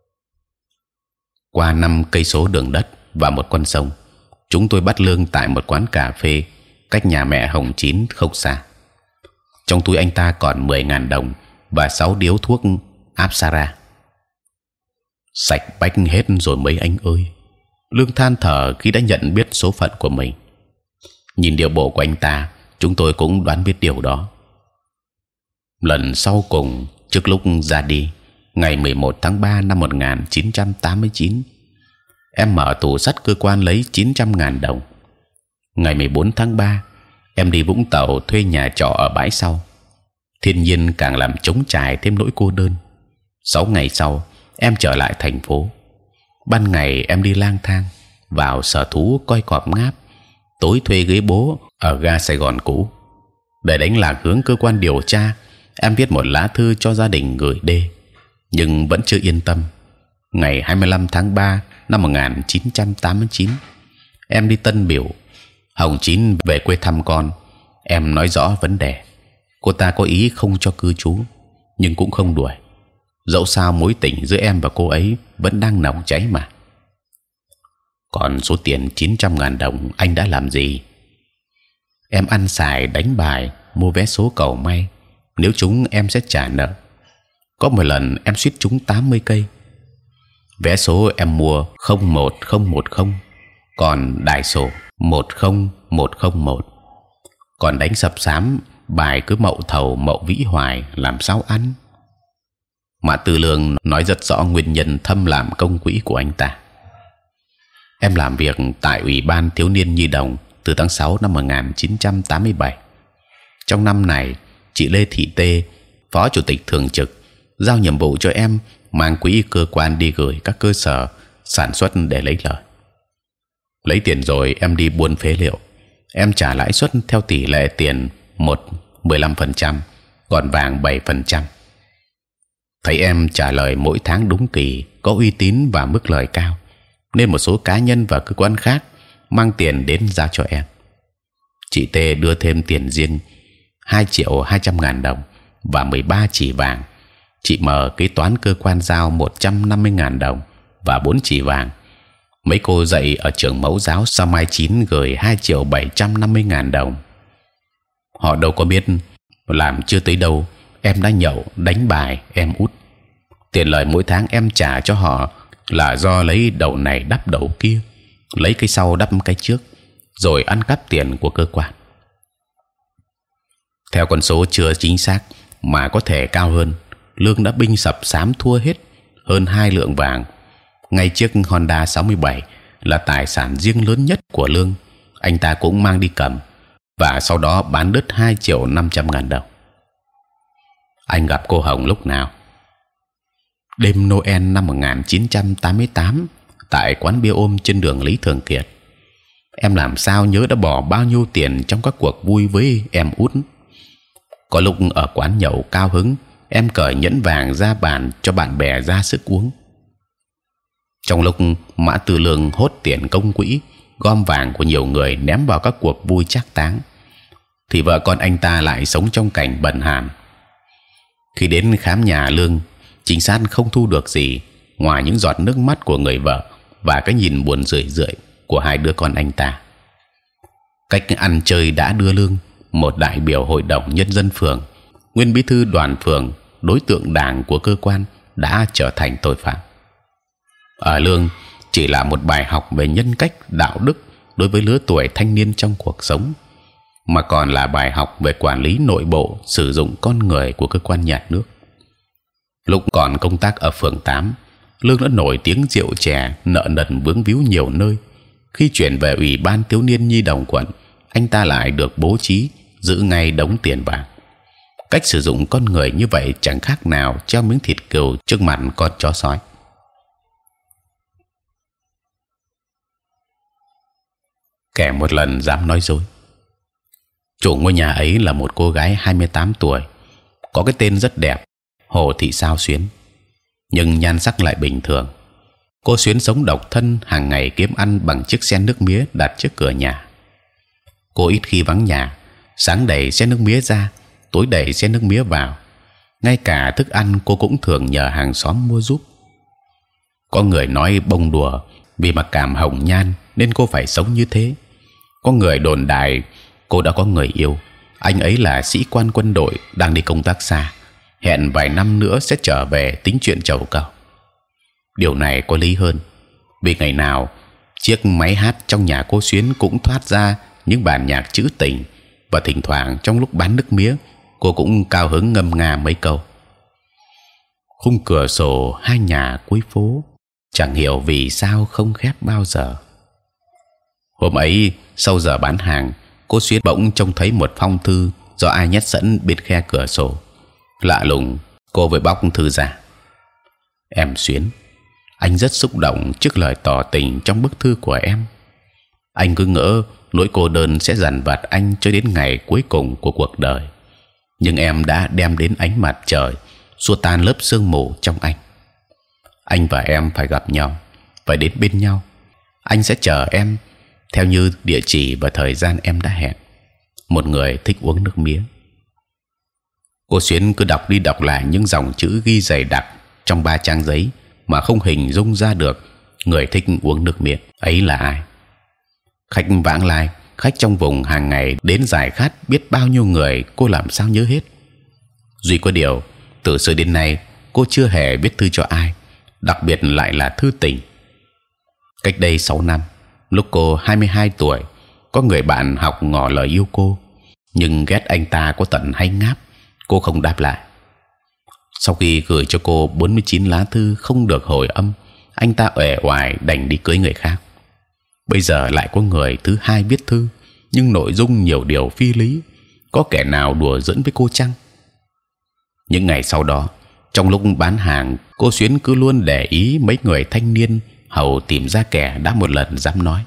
Qua 5 cây số đường đất và một con sông, chúng tôi bắt Lương tại một quán cà phê cách nhà mẹ Hồng Chín không xa. Trong túi anh ta còn 10.000 đồng và 6 điếu thuốc Apsara. Sạch bách hết rồi mấy anh ơi. Lương than thở khi đã nhận biết số phận của mình. Nhìn điệu bộ của anh ta, chúng tôi cũng đoán biết điều đó. Lần sau cùng trước lúc ra đi, ngày 11 tháng 3 năm 1989, em mở tủ sắt cơ quan lấy 900.000 đồng. Ngày 14 tháng 3, em đi Vũng Tàu thuê nhà trọ ở bãi sau. Thiên nhiên càng làm trống trải thêm nỗi cô đơn. 6 ngày sau, em trở lại thành phố. Ban ngày em đi lang thang, vào sở thú coi cọp ngáp, tối thuê ghế bố ở ga Sài Gòn cũ. Để đánh lạc hướng cơ quan điều tra, em viết một lá thư cho gia đình gửi D, nhưng vẫn chưa yên tâm. Ngày 25 tháng 3 năm 1989, em đi Tân Bỉu. Hồng Chín về quê thăm con. Em nói rõ vấn đề. Cô ta có ý không cho cư trú, nhưng cũng không đuổi. Dẫu sao mối tình giữa em và cô ấy vẫn đang nóng cháy mà. Còn số tiền 900.000 đồng anh đã làm gì? Em ăn xài đánh bài, mua vé số cầu may. Nếu trúng em sẽ trả nợ. Có một lần em suýt trúng 80 cây. Vé số em mua 01010, còn đại sổ 10101. Còn đánh sập sám, bài cứ mậu thầu mậu vĩ hoài, làm sao ăn? Mã Tư Lương nói rất rõ nguyên nhân thâm làm công quỹ của anh ta. Em làm việc tại Ủy ban Thiếu niên Nhi đồng từ tháng 6 năm 1987. Trong năm này, chị Lê Thị Tê, phó chủ tịch thường trực, giao nhiệm vụ cho em mang quỹ cơ quan đi gửi các cơ sở sản xuất để lấy lời. Lấy tiền rồi em đi buôn phế liệu. Em trả lãi suất theo tỷ lệ tiền 15%, còn vàng 7%. Thấy em trả lời mỗi tháng đúng kỳ, có uy tín và mức lời cao, nên một số cá nhân và cơ quan khác mang tiền đến giao cho em. Chị T đưa thêm tiền riêng 2.200.000 đồng và 13 chỉ vàng. Chị M kế toán cơ quan giao 150.000 đồng và 4 chỉ vàng. Mấy cô dạy ở trường mẫu giáo Sao Mai 9 gửi 2.750.000 đồng. Họ đâu có biết làm chưa tới đâu, em đã nhậu đánh bài em út. Tiền lời mỗi tháng em trả cho họ là do lấy đầu này đắp đầu kia, lấy cái sau đắp cái trước, rồi ăn cắp tiền của cơ quan. Theo con số chưa chính xác mà có thể cao hơn, Lương đã binh sập sám thua hết hơn 2 lượng vàng. Ngay chiếc Honda 67 là tài sản riêng lớn nhất của Lương, anh ta cũng mang đi cầm và sau đó bán đứt 2.500.000 đồng. Anh gặp cô Hồng lúc nào? Đêm Noel năm 1988 tại quán bia ôm trên đường Lý Thường Kiệt. Em làm sao nhớ đã bỏ bao nhiêu tiền trong các cuộc vui với em út? Có lúc ở quán nhậu cao hứng, em cởi nhẫn vàng ra bàn cho bạn bè ra sức uống. Trong lúc Mã Tư Lương hốt tiền công quỹ, gom vàng của nhiều người ném vào các cuộc vui trác táng, thì vợ con anh ta lại sống trong cảnh bần hàn. Khi đến khám nhà Lương, trinh sát không thu được gì ngoài những giọt nước mắt của người vợ và cái nhìn buồn rười rượi của hai đứa con anh ta. Cách ăn chơi đã đưa Lương, một đại biểu hội đồng nhân dân phường, nguyên bí thư đoàn phường, đối tượng đảng của cơ quan, đã trở thành tội phạm. Ở Lương chỉ là một bài học về nhân cách, đạo đức đối với lứa tuổi thanh niên trong cuộc sống, mà còn là bài học về quản lý nội bộ, sử dụng con người của cơ quan nhà nước. Lúc còn công tác ở phường 8, Lương đã nổi tiếng rượu chè, nợ nần vướng víu nhiều nơi. Khi chuyển về ủy ban thiếu niên nhi đồng quận, anh ta lại được bố trí giữ ngay đống tiền vàng. Cách sử dụng con người như vậy chẳng khác nào treo miếng thịt cừu trước mặt con chó sói. Kẻ một lần dám nói dối. Chủ ngôi nhà ấy là một cô gái 28 tuổi, có cái tên rất đẹp, Hồ Thị Sao Xuyến, nhưng nhan sắc lại bình thường. Cô Xuyến sống độc thân, hàng ngày kiếm ăn bằng chiếc xe nước mía đặt trước cửa nhà. Cô ít khi vắng nhà, sáng đẩy xe nước mía ra, tối đẩy xe nước mía vào. Ngay cả thức ăn cô cũng thường nhờ hàng xóm mua giúp. Có người nói bông đùa vì mặc cảm hồng nhan nên cô phải sống như thế. Có người đồn đại cô đã có người yêu, anh ấy là sĩ quan quân đội đang đi công tác xa, hẹn vài năm nữa sẽ trở về tính chuyện trầu cau. Điều này có lý hơn, vì ngày nào chiếc máy hát trong nhà cô Xuyến cũng thoát ra những bản nhạc trữ tình, và thỉnh thoảng trong lúc bán nước mía cô cũng cao hứng ngâm nga mấy câu. Khung cửa sổ hai nhà cuối phố, chẳng hiểu vì sao không khép bao giờ. Hôm ấy sau giờ bán hàng, cô Xuyến bỗng trông thấy một phong thư do ai nhét sẵn bên khe cửa sổ. Lạ lùng, cô vội bóc thư ra. Em Xuyến, anh rất xúc động trước lời tỏ tình trong bức thư của em. Anh cứ ngỡ nỗi cô đơn sẽ dằn vặt anh cho đến ngày cuối cùng của cuộc đời, nhưng em đã đem đến ánh mặt trời, xua tan lớp sương mù trong anh. Anh và em phải gặp nhau, phải đến bên nhau. Anh sẽ chờ em theo như địa chỉ và thời gian em đã hẹn. Một người thích uống nước mía. Cô Xuyến cứ đọc đi đọc lại những dòng chữ ghi dày đặc trong 3 trang giấy mà không hình dung ra được người thích uống nước mía ấy là ai. Khách vãng lai, khách trong vùng hàng ngày đến giải khát biết bao nhiêu người, cô làm sao nhớ hết. Duy có điều từ xưa đến nay cô chưa hề viết thư cho ai, đặc biệt lại là thư tình. Cách đây 6 năm, lúc cô 22 tuổi, có người bạn học ngỏ lời yêu cô, nhưng ghét anh ta có tận hay ngáp, cô không đáp lại. Sau khi gửi cho cô 49 lá thư không được hồi âm, anh ta uể oải đành đi cưới người khác. Bây giờ lại có người thứ hai viết thư, nhưng nội dung nhiều điều phi lý. Có kẻ nào đùa giỡn với cô chăng? Những ngày sau đó, trong lúc bán hàng, cô Xuyến cứ luôn để ý mấy người thanh niên, hầu tìm ra kẻ đã một lần dám nói: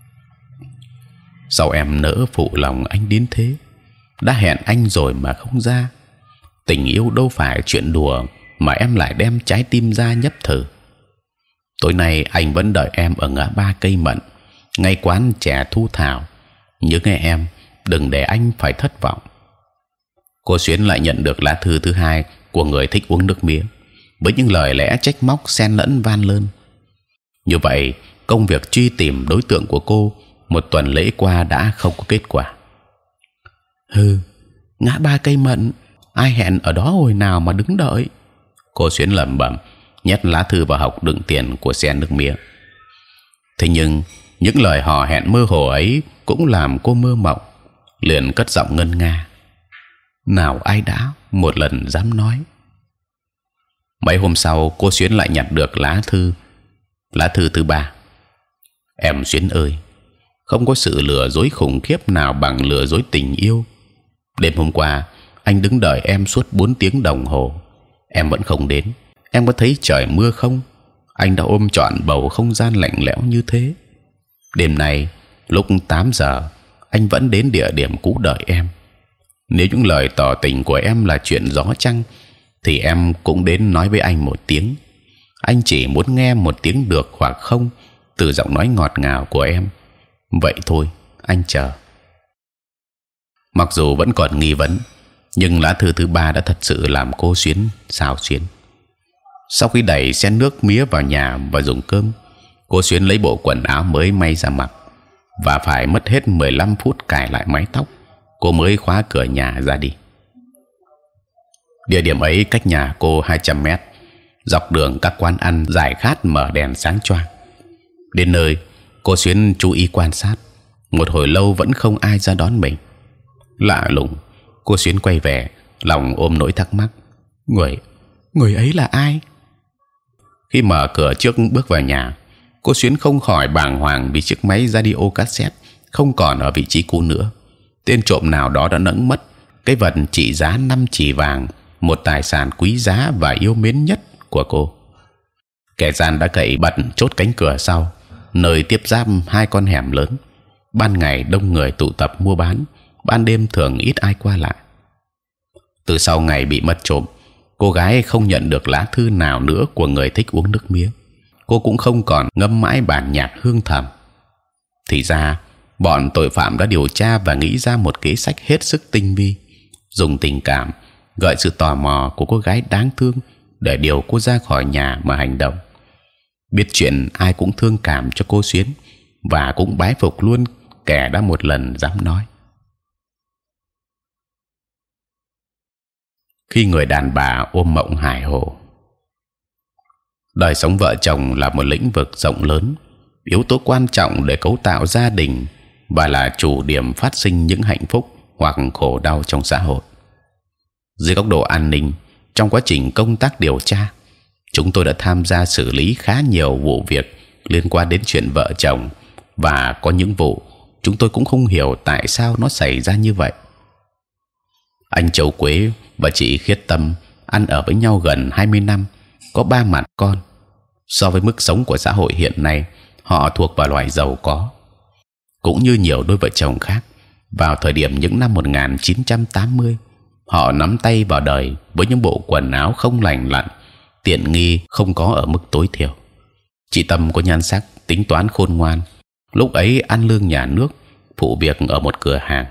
sao em nỡ phụ lòng anh đến thế? Đã hẹn anh rồi mà không ra. Tình yêu đâu phải chuyện đùa mà em lại đem trái tim ra nhấp thử. Tối nay anh vẫn đợi em ở ngã ba Cây Mận, ngay quán chè Thu Thảo. Nhớ nghe em, đừng để anh phải thất vọng. Cô Xuyến lại nhận được lá thư thứ hai của người thích uống nước mía, với những lời lẽ trách móc xen lẫn van lơn. Như vậy, công việc truy tìm đối tượng của cô một tuần lễ qua đã không có kết quả. Ngã ba Cây Mận, ai hẹn ở đó hồi nào mà đứng đợi? Cô Xuyến lẩm bẩm, nhét lá thư vào hộc đựng tiền của xe nước mía. Thế nhưng những lời hò hẹn mơ hồ ấy cũng làm cô mơ mộng, liền cất giọng ngân nga: nào ai đã một lần dám nói. Mấy hôm sau, cô Xuyến lại nhặt được lá thư thứ 3. Em Xuyến ơi, không có sự lừa dối khủng khiếp nào bằng lừa dối tình yêu. Đêm hôm qua anh đứng đợi em suốt 4 tiếng đồng hồ, em vẫn không đến. Em có thấy trời mưa không? Anh đã ôm trọn bầu không gian lạnh lẽo như thế. Đêm nay lúc 8 giờ anh vẫn đến địa điểm cũ đợi em. Nếu những lời tỏ tình của em là chuyện gió chăng, thì em cũng đến nói với anh một tiếng. Anh chỉ muốn nghe một tiếng được hoặc không từ giọng nói ngọt ngào của em. Vậy thôi, anh chờ. Mặc dù vẫn còn nghi vấn, nhưng lá thư thứ 3 đã thật sự làm cô Xuyến xao xuyến. Sau khi đẩy xe nước mía vào nhà và dùng cơm, cô Xuyến lấy bộ quần áo mới may ra mặc và phải mất hết 15 phút cài lại mái tóc, cô mới khóa cửa nhà ra đi. Địa điểm ấy cách nhà cô 200 mét. Dọc đường các quán ăn giải khát mở đèn sáng choang. Đến nơi, cô Xuyến chú ý quan sát. Một hồi lâu vẫn không ai ra đón mình. Lạ lùng, cô Xuyến quay về, lòng ôm nỗi thắc mắc. Người ấy là ai? Khi mở cửa trước bước vào nhà, cô Xuyến không khỏi bàng hoàng vì chiếc máy radio cassette không còn ở vị trí cũ nữa. Tên trộm nào đó đã nẫng mất cái vật trị giá 5 chỉ vàng, một tài sản quý giá và yêu mến nhất của cô. Kẻ gian đã cậy bật chốt cánh cửa sau, nơi tiếp giáp 2 con hẻm lớn. Ban ngày đông người tụ tập mua bán, ban đêm thường ít ai qua lại. Từ sau ngày bị mất trộm, cô gái không nhận được lá thư nào nữa của người thích uống nước mía. Cô cũng không còn ngâm mãi bản nhạc hương thầm. Thì ra bọn tội phạm đã điều tra và nghĩ ra một kế sách hết sức tinh vi, dùng tình cảm gợi sự tò mò của cô gái đáng thương để điều cô ra khỏi nhà mà hành động. Biết chuyện, ai cũng thương cảm cho cô Xuyến và cũng bái phục luôn kẻ đã một lần dám nói. Khi người đàn bà ôm mộng hài hồ. Đời sống vợ chồng là một lĩnh vực rộng lớn, yếu tố quan trọng để cấu tạo gia đình và là chủ điểm phát sinh những hạnh phúc hoặc khổ đau trong xã hội. Dưới góc độ an ninh, trong quá trình công tác điều tra, chúng tôi đã tham gia xử lý khá nhiều vụ việc liên quan đến chuyện vợ chồng, và có những vụ chúng tôi cũng không hiểu tại sao nó xảy ra như vậy. Anh Châu Quế và chị Khiết Tâm ăn ở với nhau gần 20 năm, có 3 mặt con. So với mức sống của xã hội hiện nay, họ thuộc vào loại giàu có. Cũng như nhiều đôi vợ chồng khác, vào thời điểm những năm 1980, họ nắm tay vào đời với những bộ quần áo không lành lặn, tiện nghi không có ở mức tối thiểu. Chị Tâm có nhan sắc, tính toán khôn ngoan. Lúc ấy ăn lương nhà nước, phụ việc ở một cửa hàng.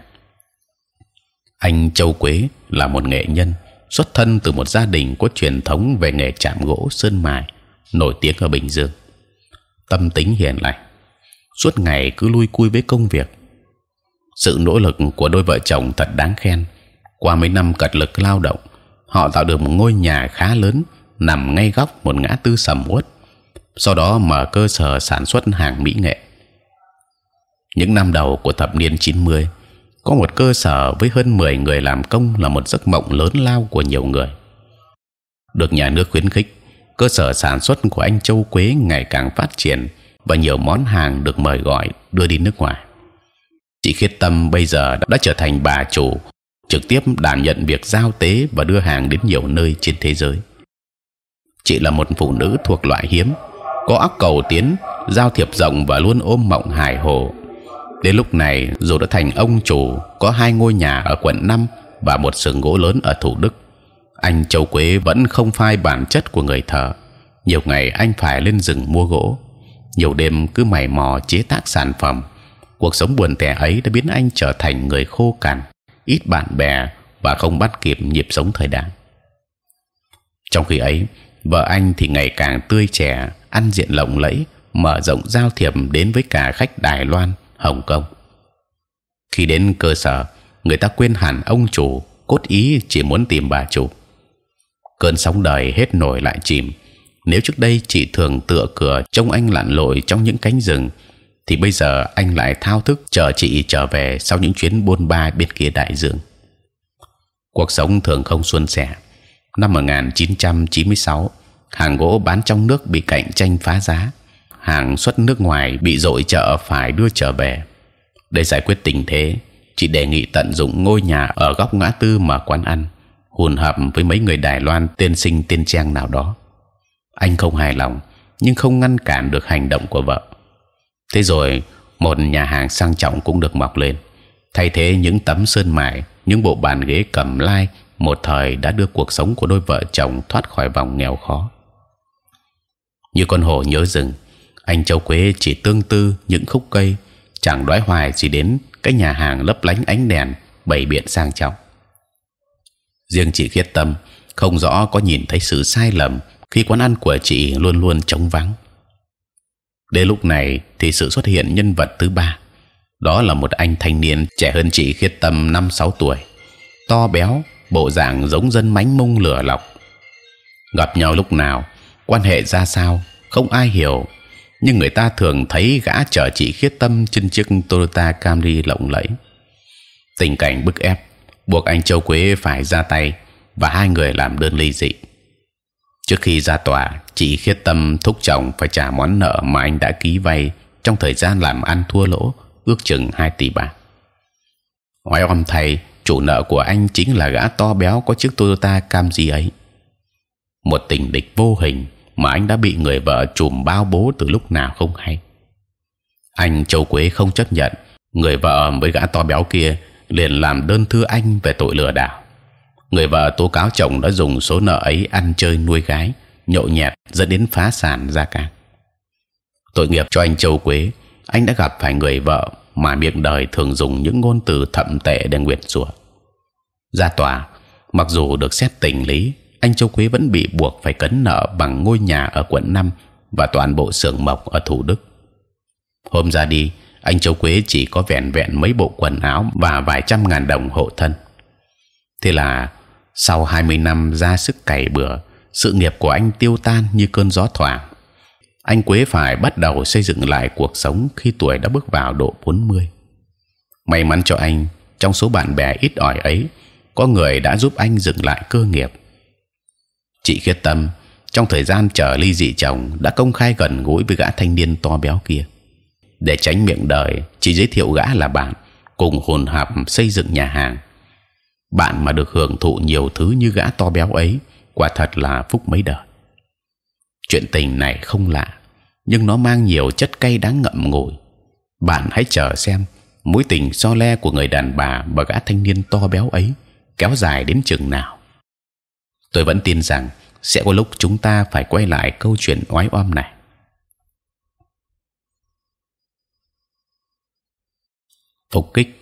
Anh Châu Quế là một nghệ nhân xuất thân từ một gia đình có truyền thống về nghề chạm gỗ sơn mài, nổi tiếng ở Bình Dương. Tâm tính hiền lành, suốt ngày cứ lui cui với công việc. Sự nỗ lực của đôi vợ chồng thật đáng khen. Qua mấy năm cật lực lao động, họ tạo được một ngôi nhà khá lớn nằm ngay góc một ngã tư sầm uất. Sau đó mở cơ sở sản xuất hàng mỹ nghệ. Những năm đầu của thập niên 90, có một cơ sở với hơn 10 người làm công là một giấc mộng lớn lao của nhiều người. Được nhà nước khuyến khích, cơ sở sản xuất của anh Châu Quế ngày càng phát triển và nhiều món hàng được mời gọi đưa đi nước ngoài. Chị Khiết Tâm bây giờ đã trở thành bà chủ, trực tiếp đảm nhận việc giao tế và đưa hàng đến nhiều nơi trên thế giới. Chị là một phụ nữ thuộc loại hiếm, có óc cầu tiến, giao thiệp rộng và luôn ôm mộng hài hồ. Đến lúc này, dù đã thành ông chủ, có 2 ngôi nhà ở quận 5 và một xưởng gỗ lớn ở Thủ Đức, anh Châu Quế vẫn không phai bản chất của người thợ. Nhiều ngày anh phải lên rừng mua gỗ, nhiều đêm cứ mày mò chế tác sản phẩm. Cuộc sống buồn tẻ ấy đã biến anh trở thành người khô cằn, ít bạn bè và không bắt kịp nhịp sống thời đại. Trong khi ấy, vợ anh thì ngày càng tươi trẻ, ăn diện lộng lẫy, mở rộng giao thiệp đến với cả khách Đài Loan, Hồng Kông. Khi đến cơ sở, người ta quên hẳn ông chủ, cốt ý chỉ muốn tìm bà chủ. Cơn sóng đời hết nổi lại chìm. Nếu trước đây chị thường tựa cửa trông anh lặn lội trong những cánh rừng, thì bây giờ anh lại thao thức chờ chị trở về sau những chuyến bôn ba bên kia đại dương. Cuộc sống thường không suôn sẻ. Năm 1996, hàng gỗ bán trong nước bị cạnh tranh phá giá, hàng xuất nước ngoài bị dội chợ phải đưa trở về. Để giải quyết tình thế, chị đề nghị tận dụng ngôi nhà ở góc ngã tư mở quán ăn, hùn hợp với mấy người Đài Loan tên Sinh tên Trang nào đó. Anh không hài lòng, nhưng không ngăn cản được hành động của vợ. Thế rồi một nhà hàng sang trọng cũng được mọc lên, thay thế những tấm sơn mài. những bộ bàn ghế cầm lai một thời đã đưa cuộc sống của đôi vợ chồng thoát khỏi vòng nghèo khó. Như con hổ nhớ rừng, anh Châu Quế chỉ tương tư những khúc cây, chẳng đoái hoài gì đến cái nhà hàng lấp lánh ánh đèn bày biện sang trọng. Riêng chị Khiết Tâm không rõ có nhìn thấy sự sai lầm khi quán ăn của chị luôn luôn trống vắng. Đến lúc này thì sự xuất hiện nhân vật thứ ba, đó là một anh thanh niên trẻ hơn chị Khiết Tâm 5-6 tuổi, to béo, bộ dạng giống dân mánh mông lửa lọc. Gặp nhau lúc nào, quan hệ ra sao không ai hiểu, nhưng người ta thường thấy gã chở chị Khiết Tâm trên chiếc Toyota Camry lộng lẫy. Tình cảnh bức ép buộc anh Châu Quế phải ra tay và hai người làm đơn ly dị. Trước khi ra tòa, chị Khiết Tâm thúc chồng phải trả món nợ mà anh đã ký vay trong thời gian làm ăn thua lỗ, ước chừng 2 tỷ bạc. Oái oăm thay, chủ nợ của anh chính là gã to béo có chiếc Toyota Camry ấy. Một tình địch vô hình mà anh đã bị người vợ trùm bao bố từ lúc nào không hay. Anh Châu Quế không chấp nhận, người vợ với gã to béo kia liền làm đơn thư anh về tội lừa đảo. Người vợ tố cáo chồng đã dùng số nợ ấy ăn chơi nuôi gái, nhậu nhẹt dẫn đến phá sản gia can. Tội nghiệp cho anh Châu Quế, anh đã gặp phải người vợ mà miệng đời thường dùng những ngôn từ thậm tệ để nguyền rủa. Ra tòa, mặc dù được xét tình lý, anh Châu Quế vẫn bị buộc phải cấn nợ bằng ngôi nhà ở quận 5 và toàn bộ xưởng mộc ở Thủ Đức. Hôm ra đi, anh Châu Quế chỉ có vẻn vẹn mấy bộ quần áo và vài trăm ngàn đồng hộ thân. Thế là sau 20 năm ra sức cày bừa, sự nghiệp của anh tiêu tan như cơn gió thoảng. Anh Quế phải bắt đầu xây dựng lại cuộc sống khi tuổi đã bước vào độ 40. May mắn cho anh, trong số bạn bè ít ỏi ấy, có người đã giúp anh dựng lại cơ nghiệp. Chị Khiết Tâm trong thời gian chờ ly dị chồng đã công khai gần gũi với gã thanh niên to béo kia. Để tránh miệng đời, chị giới thiệu gã là bạn, cùng hồn hạp xây dựng nhà hàng. Bạn mà được hưởng thụ nhiều thứ như gã to béo ấy, quả thật là phúc mấy đời. Chuyện tình này không lạ, nhưng nó mang nhiều chất cay đắng ngậm ngùi. Bạn hãy chờ xem mối tình so le của người đàn bà và gã thanh niên to béo ấy kéo dài đến chừng nào. Tôi vẫn tin rằng sẽ có lúc chúng ta phải quay lại câu chuyện oái oăm này. Phục kích.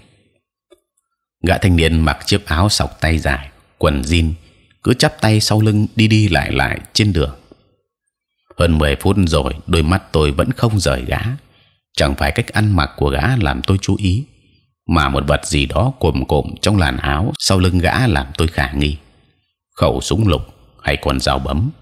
Gã thanh niên mặc chiếc áo sọc tay dài, quần jean, cứ chắp tay sau lưng đi đi lại lại trên đường. Hơn 10 phút rồi, đôi mắt tôi vẫn không rời gã. Chẳng phải cách ăn mặc của gã làm tôi chú ý, mà một vật gì đó cồm cộm trong làn áo sau lưng gã làm tôi khả nghi. Khẩu súng lục hay con dao bấm?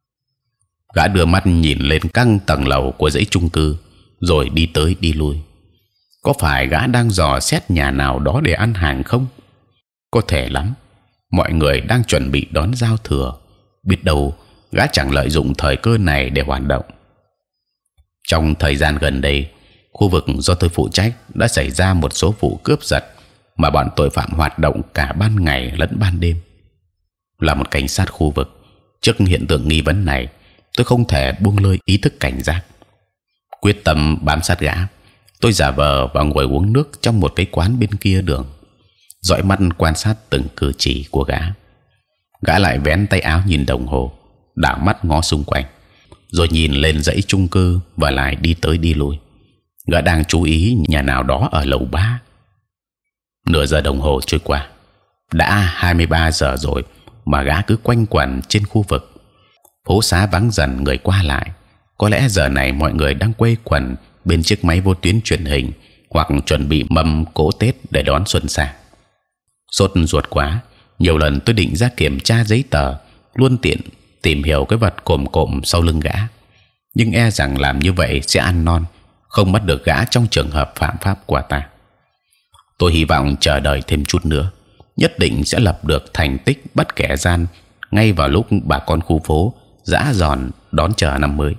Gã đưa mắt nhìn lên các tầng lầu của dãy chung cư, rồi đi tới đi lui. Có phải gã đang dò xét nhà nào đó để ăn hàng không? Có thể lắm. Mọi người đang chuẩn bị đón giao thừa, biết đâu gã chẳng lợi dụng thời cơ này để hoạt động. Trong thời gian gần đây, khu vực do tôi phụ trách đã xảy ra một số vụ cướp giật mà bọn tội phạm hoạt động cả ban ngày lẫn ban đêm. Là một cảnh sát khu vực, trước hiện tượng nghi vấn này, tôi không thể buông lơi ý thức cảnh giác. Quyết tâm bám sát gã, tôi giả vờ và ngồi uống nước trong một cái quán bên kia đường, dõi mắt quan sát từng cử chỉ của gã. Gã lại vén tay áo nhìn đồng hồ, đảo mắt ngó xung quanh, rồi nhìn lên dãy chung cư và lại đi tới đi lui. Gã đang chú ý nhà nào đó ở lầu 3. Nửa giờ đồng hồ trôi qua, đã 23 giờ rồi mà gã cứ quanh quẩn trên khu vực. Phố xá vắng dần người qua lại. Có lẽ giờ này mọi người đang quây quần bên chiếc máy vô tuyến truyền hình hoặc chuẩn bị mâm cỗ Tết để đón xuân sang. Sốt ruột quá, nhiều lần tôi định ra kiểm tra giấy tờ, luôn tiện tìm hiểu cái vật cồm cộm sau lưng gã, nhưng e rằng làm như vậy sẽ ăn non, không bắt được gã trong trường hợp phạm pháp của ta. Tôi hy vọng chờ đợi thêm chút nữa, nhất định sẽ lập được thành tích bắt kẻ gian ngay vào lúc bà con khu phố giã giòn đón chờ năm mới.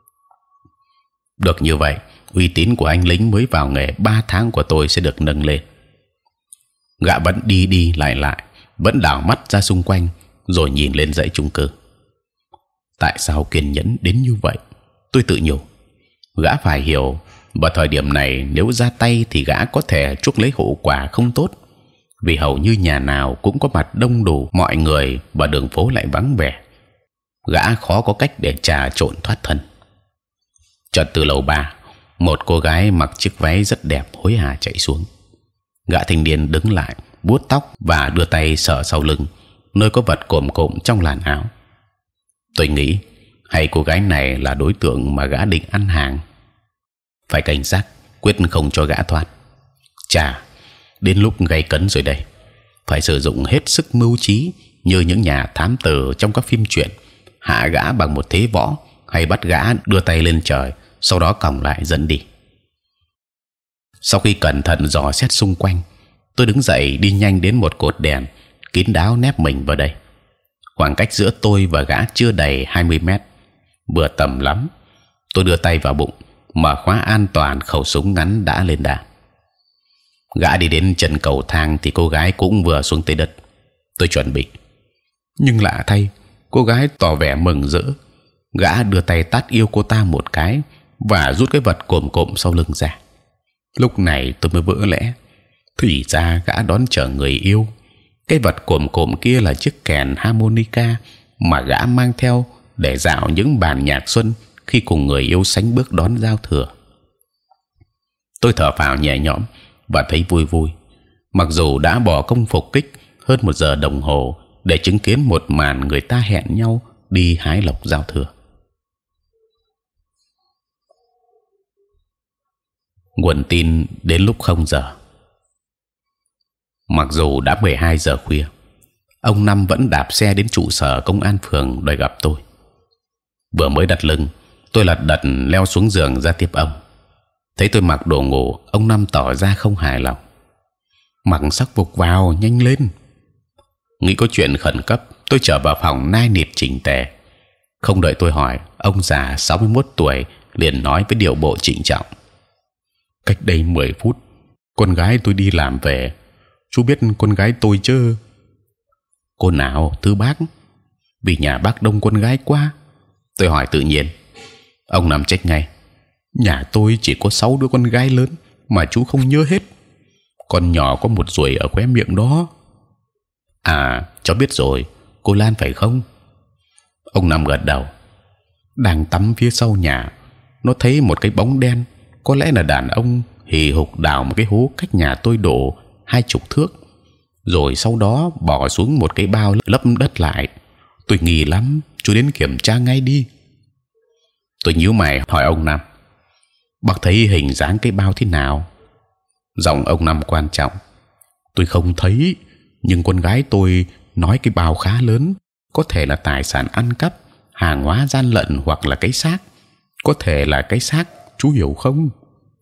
Được như vậy, uy tín của anh lính mới vào nghề 3 tháng của tôi sẽ được nâng lên. Gã vẫn đi đi lại lại, vẫn đảo mắt ra xung quanh, rồi nhìn lên dãy chung cư. Tại sao kiên nhẫn đến như vậy? Tôi tự nhủ. Gã phải hiểu, vào thời điểm này nếu ra tay thì gã có thể chuốc lấy hậu quả không tốt. vì hầu như nhà nào cũng có mặt đông đủ mọi người và đường phố lại vắng vẻ. Gã khó có cách để trà trộn thoát thân. Chợt từ lầu 3, một cô gái mặc chiếc váy rất đẹp hối hả chạy xuống. Gã thanh niên đứng lại, vuốt tóc và đưa tay sờ sau lưng, nơi có vật cộm cộm trong làn áo. Tôi nghĩ hay cô gái này là đối tượng mà gã định ăn hàng. Phải cảnh giác, quyết không cho gã thoát. Chà, đến lúc gay cấn rồi đây. Phải sử dụng hết sức mưu trí như những nhà thám tử trong các phim truyện, hạ gã bằng một thế võ, hay bắt gã đưa tay lên trời, sau đó còng lại dẫn đi. Sau khi cẩn thận dò xét xung quanh, tôi đứng dậy đi nhanh đến một cột đèn, kín đáo nép mình vào đây. Khoảng cách giữa tôi và gã chưa đầy 20 mét, vừa tầm lắm. Tôi đưa tay vào bụng, mở khóa an toàn khẩu súng ngắn đã lên đạn. Gã đi đến chân cầu thang thì cô gái cũng vừa xuống tới đất. Tôi chuẩn bị, nhưng lạ thay, cô gái tỏ vẻ mừng rỡ. Gã đưa tay tát yêu cô ta một cái và rút cái vật cộm cộm sau lưng ra. Lúc này tôi mới vỡ lẽ. Thì ra gã đón chờ người yêu. Cái vật cộm cộm kia là chiếc kèn harmonica mà gã mang theo để dạo những bản nhạc xuân khi cùng người yêu sánh bước đón giao thừa. Tôi thở phào nhẹ nhõm và thấy vui vui, mặc dù đã bỏ công phục kích hơn 1 giờ đồng hồ để chứng kiến một màn người ta hẹn nhau đi hái lộc giao thừa. Nguồn tin đến lúc 0 giờ. Mặc dù đã 12 giờ khuya, ông Năm vẫn đạp xe đến trụ sở công an phường đòi gặp tôi. Vừa mới đặt lưng, tôi lật đật leo xuống giường ra tiếp ông. Thấy tôi mặc đồ ngủ, ông Năm tỏ ra không hài lòng. Mặc sắc phục vào, nhanh lên. Nghĩ có chuyện khẩn cấp, tôi trở vào phòng nai nịt chỉnh tề. Không đợi tôi hỏi, ông già 61 tuổi liền nói với điệu bộ trịnh trọng: cách đây 10 phút, con gái tôi đi làm về. Chú biết con gái tôi chứ? Cô nào, thưa bác? Vì nhà bác đông con gái quá. Tôi hỏi tự nhiên. Ông Năm trách ngay: nhà tôi chỉ có 6 đứa con gái lớn mà chú không nhớ hết. Con nhỏ có một ruồi ở khóe miệng đó. À, cháu biết rồi. Cô Lan phải không? Ông Năm gật đầu. Đang tắm phía sau nhà, nó thấy một cái bóng đen, có lẽ là đàn ông, hì hục đào một cái hố cách nhà tôi độ 20 thước, rồi sau đó bỏ xuống một cái bao lấp đất lại. Tôi nghi lắm, chú đến kiểm tra ngay đi. Tôi nhíu mày hỏi ông Năm: bác thấy hình dáng cái bao thế nào? Giọng ông Năm quan trọng: tôi không thấy, nhưng con gái tôi nói cái bao khá lớn, có thể là tài sản ăn cắp, hàng hóa gian lận, hoặc là cái xác. Có thể là cái xác, chú hiểu không?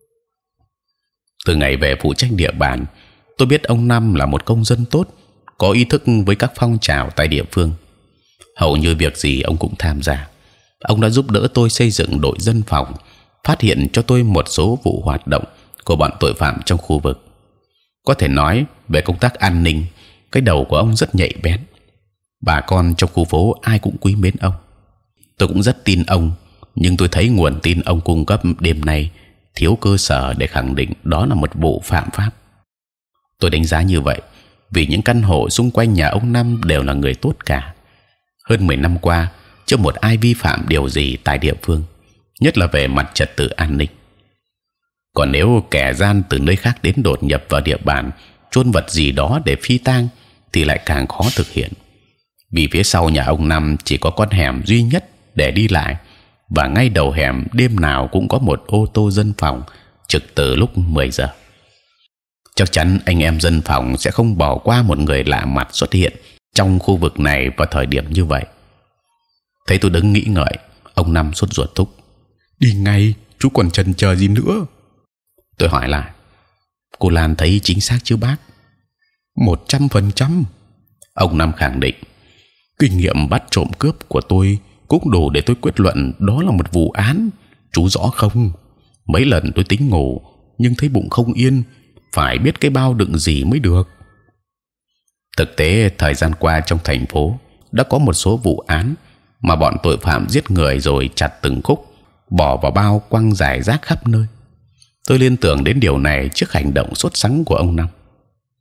Từ ngày về phụ trách địa bàn, tôi biết ông Năm là một công dân tốt, có ý thức với các phong trào tại địa phương. Hầu như việc gì ông cũng tham gia. Ông đã giúp đỡ tôi xây dựng đội dân phòng, phát hiện cho tôi một số vụ hoạt động của bọn tội phạm trong khu vực. Có thể nói về công tác an ninh, cái đầu của ông rất nhạy bén. Bà con trong khu phố ai cũng quý mến ông. Tôi cũng rất tin ông, nhưng tôi thấy nguồn tin ông cung cấp đêm nay thiếu cơ sở để khẳng định đó là một vụ phạm pháp. Tôi đánh giá như vậy vì những căn hộ xung quanh nhà ông Năm đều là người tốt cả. Hơn 10 năm qua, chưa một ai vi phạm điều gì tại địa phương, nhất là về mặt trật tự an ninh. Còn nếu kẻ gian từ nơi khác đến đột nhập vào địa bàn, chôn vật gì đó để phi tang, thì lại càng khó thực hiện. Vì phía sau nhà ông Năm chỉ có con hẻm duy nhất để đi lại, và ngay đầu hẻm đêm nào cũng có một ô tô dân phòng trực từ lúc 10 giờ. Chắc chắn anh em dân phòng sẽ không bỏ qua một người lạ mặt xuất hiện trong khu vực này vào thời điểm như vậy. Thấy tôi đứng nghĩ ngợi, ông Năm sốt ruột thúc: đi ngay, chú còn chần chờ gì nữa? Tôi hỏi lại: cô Lan thấy chính xác chứ bác? 100%. Ông Năm khẳng định. Kinh nghiệm bắt trộm cướp của tôi cũng đủ để tôi quyết luận đó là một vụ án. Chú rõ không? Mấy lần tôi tính ngủ nhưng thấy bụng không yên, phải biết cái bao đựng gì mới được. Thực tế thời gian qua trong thành phố đã có một số vụ án mà bọn tội phạm giết người rồi chặt từng khúc, bỏ vào bao quăng rải rác khắp nơi. Tôi liên tưởng đến điều này trước hành động sốt sắng của ông Năm.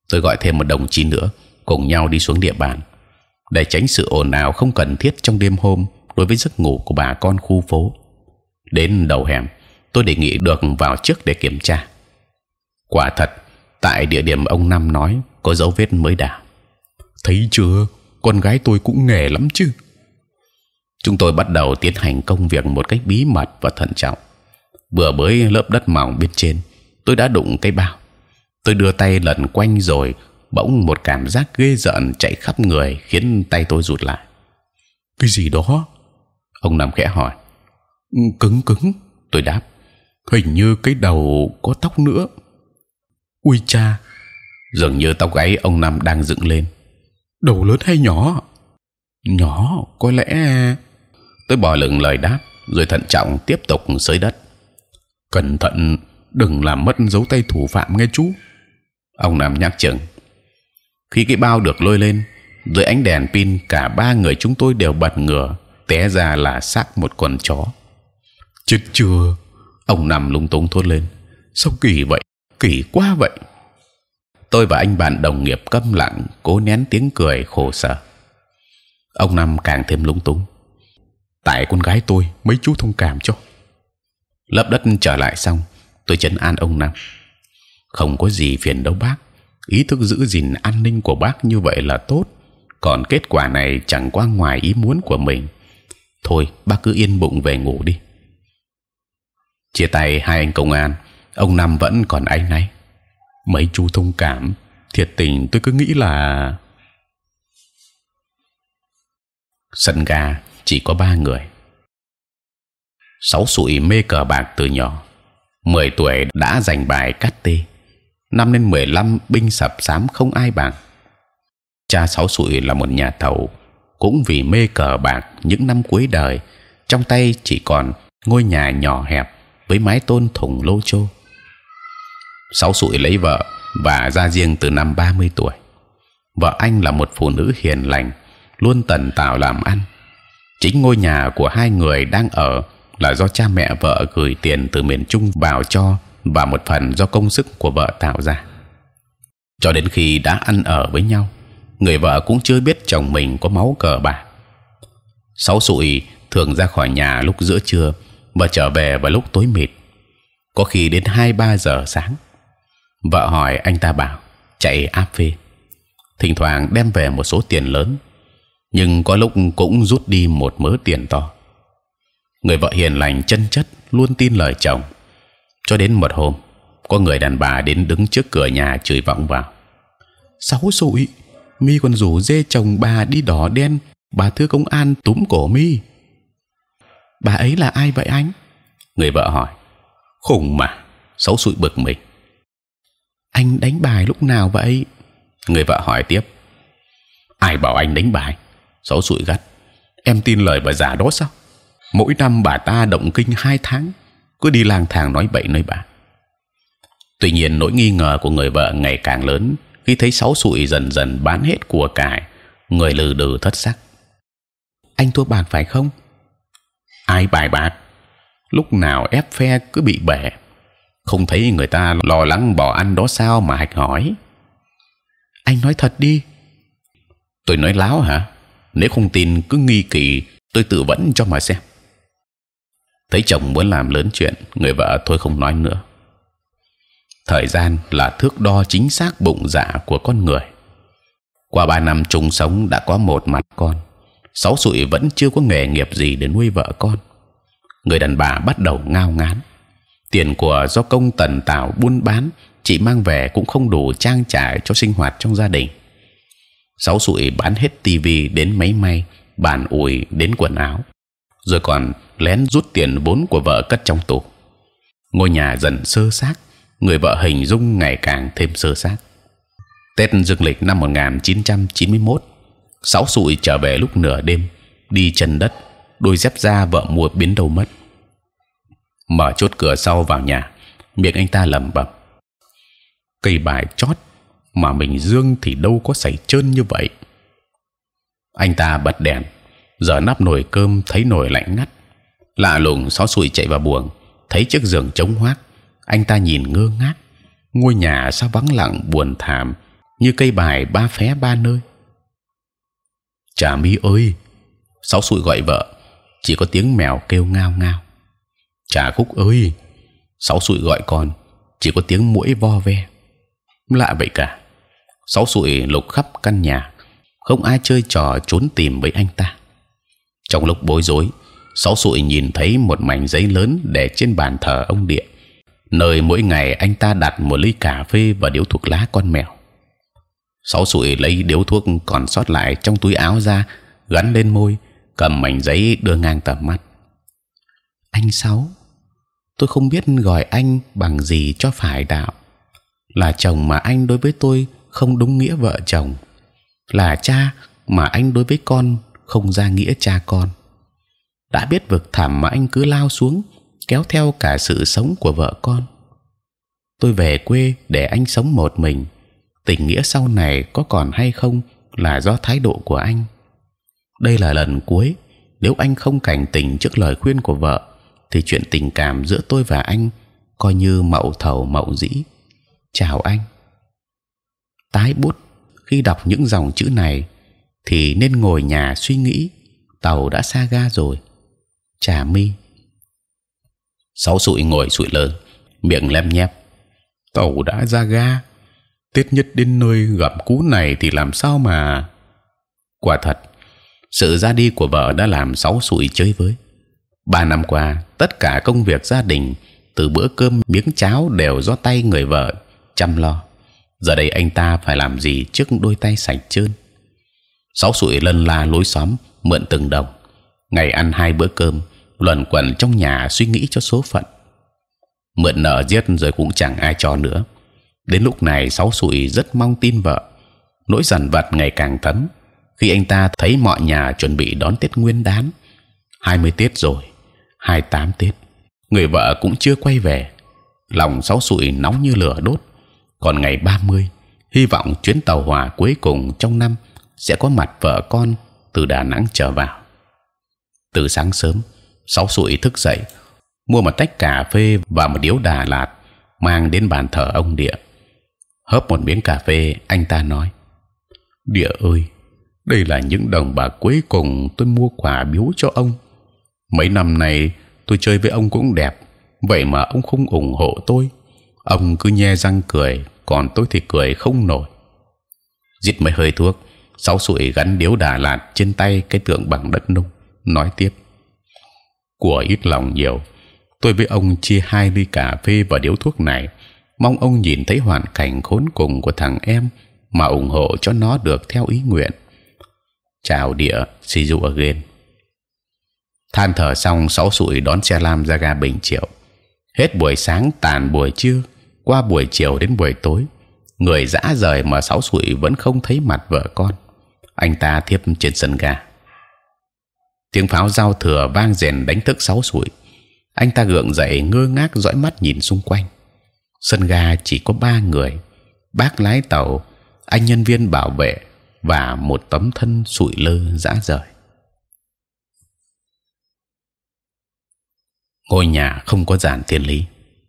Tôi gọi thêm một đồng chí nữa cùng nhau đi xuống địa bàn để tránh sự ồn ào không cần thiết trong đêm hôm đối với giấc ngủ của bà con khu phố. Đến đầu hẻm, tôi đề nghị được vào trước để kiểm tra. Quả thật, tại địa điểm ông Năm nói có dấu vết mới đào. Thấy chưa, con gái tôi cũng nghề lắm chứ. Chúng tôi bắt đầu tiến hành công việc một cách bí mật và thận trọng. Vừa bới lớp đất mỏng bên trên, tôi đã đụng cái bao. Tôi đưa tay lần quanh rồi bỗng một cảm giác ghê rợn chạy khắp người khiến tay tôi rụt lại. Cái gì đó? Ông Năm khẽ hỏi. Cứng cứng. Tôi đáp. Hình như cái đầu có tóc nữa. Ui cha! Dường như tóc gáy ông Năm đang dựng lên. Đầu lớn hay nhỏ? Nhỏ, có lẽ. Tôi bỏ lửng lời đáp rồi thận trọng tiếp tục xới đất. Cẩn thận, đừng làm mất dấu tay thủ phạm nghe chú. Ông Năm nhắc chừng. Khi cái bao được lôi lên dưới ánh đèn pin, cả ba người chúng tôi đều bật ngửa, té ra là xác một con chó. Chết chưa? Ông Năm lúng túng thốt lên. Sao kỳ vậy? Kỳ quá vậy. Tôi và anh bạn đồng nghiệp câm lặng, cố nén tiếng cười khổ sở. Ông Năm càng thêm lúng túng. Tại con gái tôi, mấy chú thông cảm cho. Lấp đất trở lại xong, tôi trấn an ông Năm. Không có gì phiền đâu bác. Ý thức giữ gìn an ninh của bác như vậy là tốt. Còn kết quả này chẳng qua ngoài ý muốn của mình. Thôi, bác cứ yên bụng về ngủ đi. Chia tay hai anh công an, ông Năm vẫn còn áy náy. Mấy chú thông cảm, thiệt tình tôi cứ nghĩ là sân ga chỉ có ba người. Sáu sụi mê cờ bạc từ nhỏ, 10 tuổi đã giành bài cát tê, 5 đến 15 binh sập sám không ai bằng. Cha Sáu sụi là một nhà thầu, cũng vì mê cờ bạc những năm cuối đời, trong tay chỉ còn ngôi nhà nhỏ hẹp với mái tôn thùng lô chô. Sáu sụi lấy vợ và ra riêng từ năm 30 tuổi. Vợ anh là một phụ nữ hiền lành, luôn tần tảo làm ăn. Chính ngôi nhà của hai người đang ở là do cha mẹ vợ gửi tiền từ miền Trung vào cho, và một phần do công sức của vợ tạo ra. Cho đến khi đã ăn ở với nhau, người vợ cũng chưa biết chồng mình có máu cờ bạc. Sáu sụi thường ra khỏi nhà lúc giữa trưa và trở về vào lúc tối mịt, có khi đến 2-3 giờ sáng. Vợ hỏi, anh ta bảo chạy áp phê, thỉnh thoảng đem về một số tiền lớn, nhưng có lúc cũng rút đi một mớ tiền to. Người vợ hiền lành chân chất luôn tin lời chồng, cho đến một hôm có người đàn bà đến đứng trước cửa nhà chửi vọng vào. Sáu sụi, mi còn rủ dê chồng bà đi đỏ đen, bà thưa công an túm cổ mi. Bà ấy là ai vậy anh? Người vợ hỏi. Khùng mà. Sáu sụi bực mình. Anh đánh bài lúc nào vậy? Người vợ hỏi tiếp. Ai bảo anh đánh bài? Sáu sụi gắt. Em tin lời bà già đó sao? Mỗi năm bà ta động kinh 2 tháng, cứ đi lang thang nói bậy nói bạ. Tuy nhiên nỗi nghi ngờ của người vợ ngày càng lớn khi thấy Sáu sụi dần dần bán hết của cải, người lừ đừ thất sắc. Anh thua bạc phải không? Ai bài bạc? Lúc nào ép phe cứ bị bể, không thấy người ta lo lắng bỏ ăn đó sao mà hạch hỏi? Anh nói thật đi. Tôi nói láo hả? Nếu không tin cứ nghi kỳ, tôi tự vẫn cho mà xem. Thấy chồng muốn làm lớn chuyện, người vợ thôi không nói nữa. Thời gian là thước đo chính xác bụng dạ của con người. Qua 3 năm chung sống đã có một mặt con, Sáu sụi vẫn chưa có nghề nghiệp gì để nuôi vợ con. Người đàn bà bắt đầu ngao ngán. Tiền của do công tần tảo buôn bán, chị mang về cũng không đủ trang trải cho sinh hoạt trong gia đình. Sáu sụi bán hết tivi đến máy may, bàn ủi đến quần áo, rồi còn lén rút tiền vốn của vợ cất trong tủ. Ngôi nhà dần xơ xác, người vợ hình dung ngày càng thêm xơ xác. Tết Dương lịch năm 1991, Sáu sụi trở về lúc nửa đêm, đi chân đất, đôi dép da vợ mua biến đâu mất. Mở chốt cửa sau vào nhà, miệng anh ta lẩm bẩm: cây bài chót mà mình dương thì đâu có sảy trơn như vậy. Anh ta bật đèn, giờ nắp nồi cơm thấy nồi lạnh ngắt. Lạ lùng, Sáu sụi chạy vào buồng, thấy chiếc giường trống hoác. Anh ta nhìn ngơ ngác, ngôi nhà sao vắng lặng buồn thảm như cây bài ba phé ba nơi. Trà My ơi, Sáu Sụi gọi vợ, chỉ có tiếng mèo kêu ngao ngao. Trà Cúc ơi, Sáu Sụi gọi con, chỉ có tiếng muỗi vo ve. Lạ vậy cả. Sáu Sụi lục khắp căn nhà, không ai chơi trò trốn tìm với anh ta. Trong lúc bối rối, Sáu Sụi nhìn thấy một mảnh giấy lớn để trên bàn thờ ông Địa, nơi mỗi ngày anh ta đặt một ly cà phê và điếu thuốc lá con mèo. Sáu Sụi lấy điếu thuốc còn sót lại trong túi áo ra, gắn lên môi, cầm mảnh giấy đưa ngang tầm mắt. Anh Sáu, tôi không biết gọi anh bằng gì cho phải đạo. Là chồng mà anh đối với tôi không đúng nghĩa vợ chồng, là cha mà anh đối với con không ra nghĩa cha con. Đã biết vực thẳm mà anh cứ lao xuống, kéo theo cả sự sống của vợ con. Tôi về quê để anh sống một mình. Tình nghĩa sau này có còn hay không là do thái độ của anh. Đây là lần cuối. Nếu anh không cảnh tỉnh trước lời khuyên của vợ, thì chuyện tình cảm giữa tôi và anh coi như mậu thầu mậu dĩ. Chào anh. Tái bút khi đọc những dòng chữ này thì nên ngồi nhà suy nghĩ. Tàu đã xa ga rồi. Trà My. Sáu Sụi ngồi sụi lơ, miệng lem nhép. Tàu đã ra ga. Tết nhất đến nơi gặp cú này thì làm sao mà... Quả thật, sự ra đi của vợ đã làm Sáu Sụi chơi với. 3 năm qua, tất cả công việc gia đình, từ bữa cơm miếng cháo đều do tay người vợ chăm lo. Giờ đây anh ta phải làm gì trước đôi tay sạch trơn? Sáu Sụi lân la lối xóm mượn từng đồng. Ngày ăn 2 bữa cơm, luẩn quẩn trong nhà suy nghĩ cho số phận. Mượn nợ giết rồi cũng chẳng ai cho nữa. Đến lúc này Sáu Sụi rất mong tin vợ. Nỗi dằn vặt ngày càng thấm khi anh ta thấy mọi nhà chuẩn bị đón Tết Nguyên Đán. 20 Tết rồi, 28 Tết, người vợ cũng chưa quay về. Lòng Sáu Sụi nóng như lửa đốt. Còn ngày 30, hy vọng chuyến tàu hỏa cuối cùng trong năm sẽ có mặt vợ con từ Đà Nẵng trở vào. Từ sáng sớm, Sáu Sụi thức dậy, mua một tách cà phê và một điếu Đà Lạt, mang đến bàn thờ ông Địa. Hớp một miếng cà phê, anh ta nói: Địa ơi, đây là những đồng bạc cuối cùng tôi mua quà biếu cho ông. Mấy năm này tôi chơi với ông cũng đẹp, vậy mà ông không ủng hộ tôi. Ông cứ nhe răng cười, còn tôi thì cười không nổi. Rít mấy hơi thuốc, Sáu Sụi gắn điếu Đà Lạt trên tay cái tượng bằng đất nung, nói tiếp: Của ít lòng nhiều, tôi với ông chia 2 ly cà phê và điếu thuốc này. Mong ông nhìn thấy hoàn cảnh khốn cùng của thằng em mà ủng hộ cho nó được theo ý nguyện. Chào Địa, see you again. Than thở xong, Sáu Sụi đón xe lam ra ga Bình Triệu. Hết buổi sáng tàn buổi trưa, qua buổi chiều đến buổi tối, người dã rời mà Sáu Sụi vẫn không thấy mặt vợ con. Anh ta thiếp trên sân ga. Tiếng pháo giao thừa vang rền đánh thức Sáu Sụi. Anh ta gượng dậy, ngơ ngác dõi mắt nhìn xung quanh. Sân ga chỉ có 3 người: bác lái tàu, anh nhân viên bảo vệ và một tấm thân sụi lơ rã rời. Ngôi nhà không có dàn thiên lý.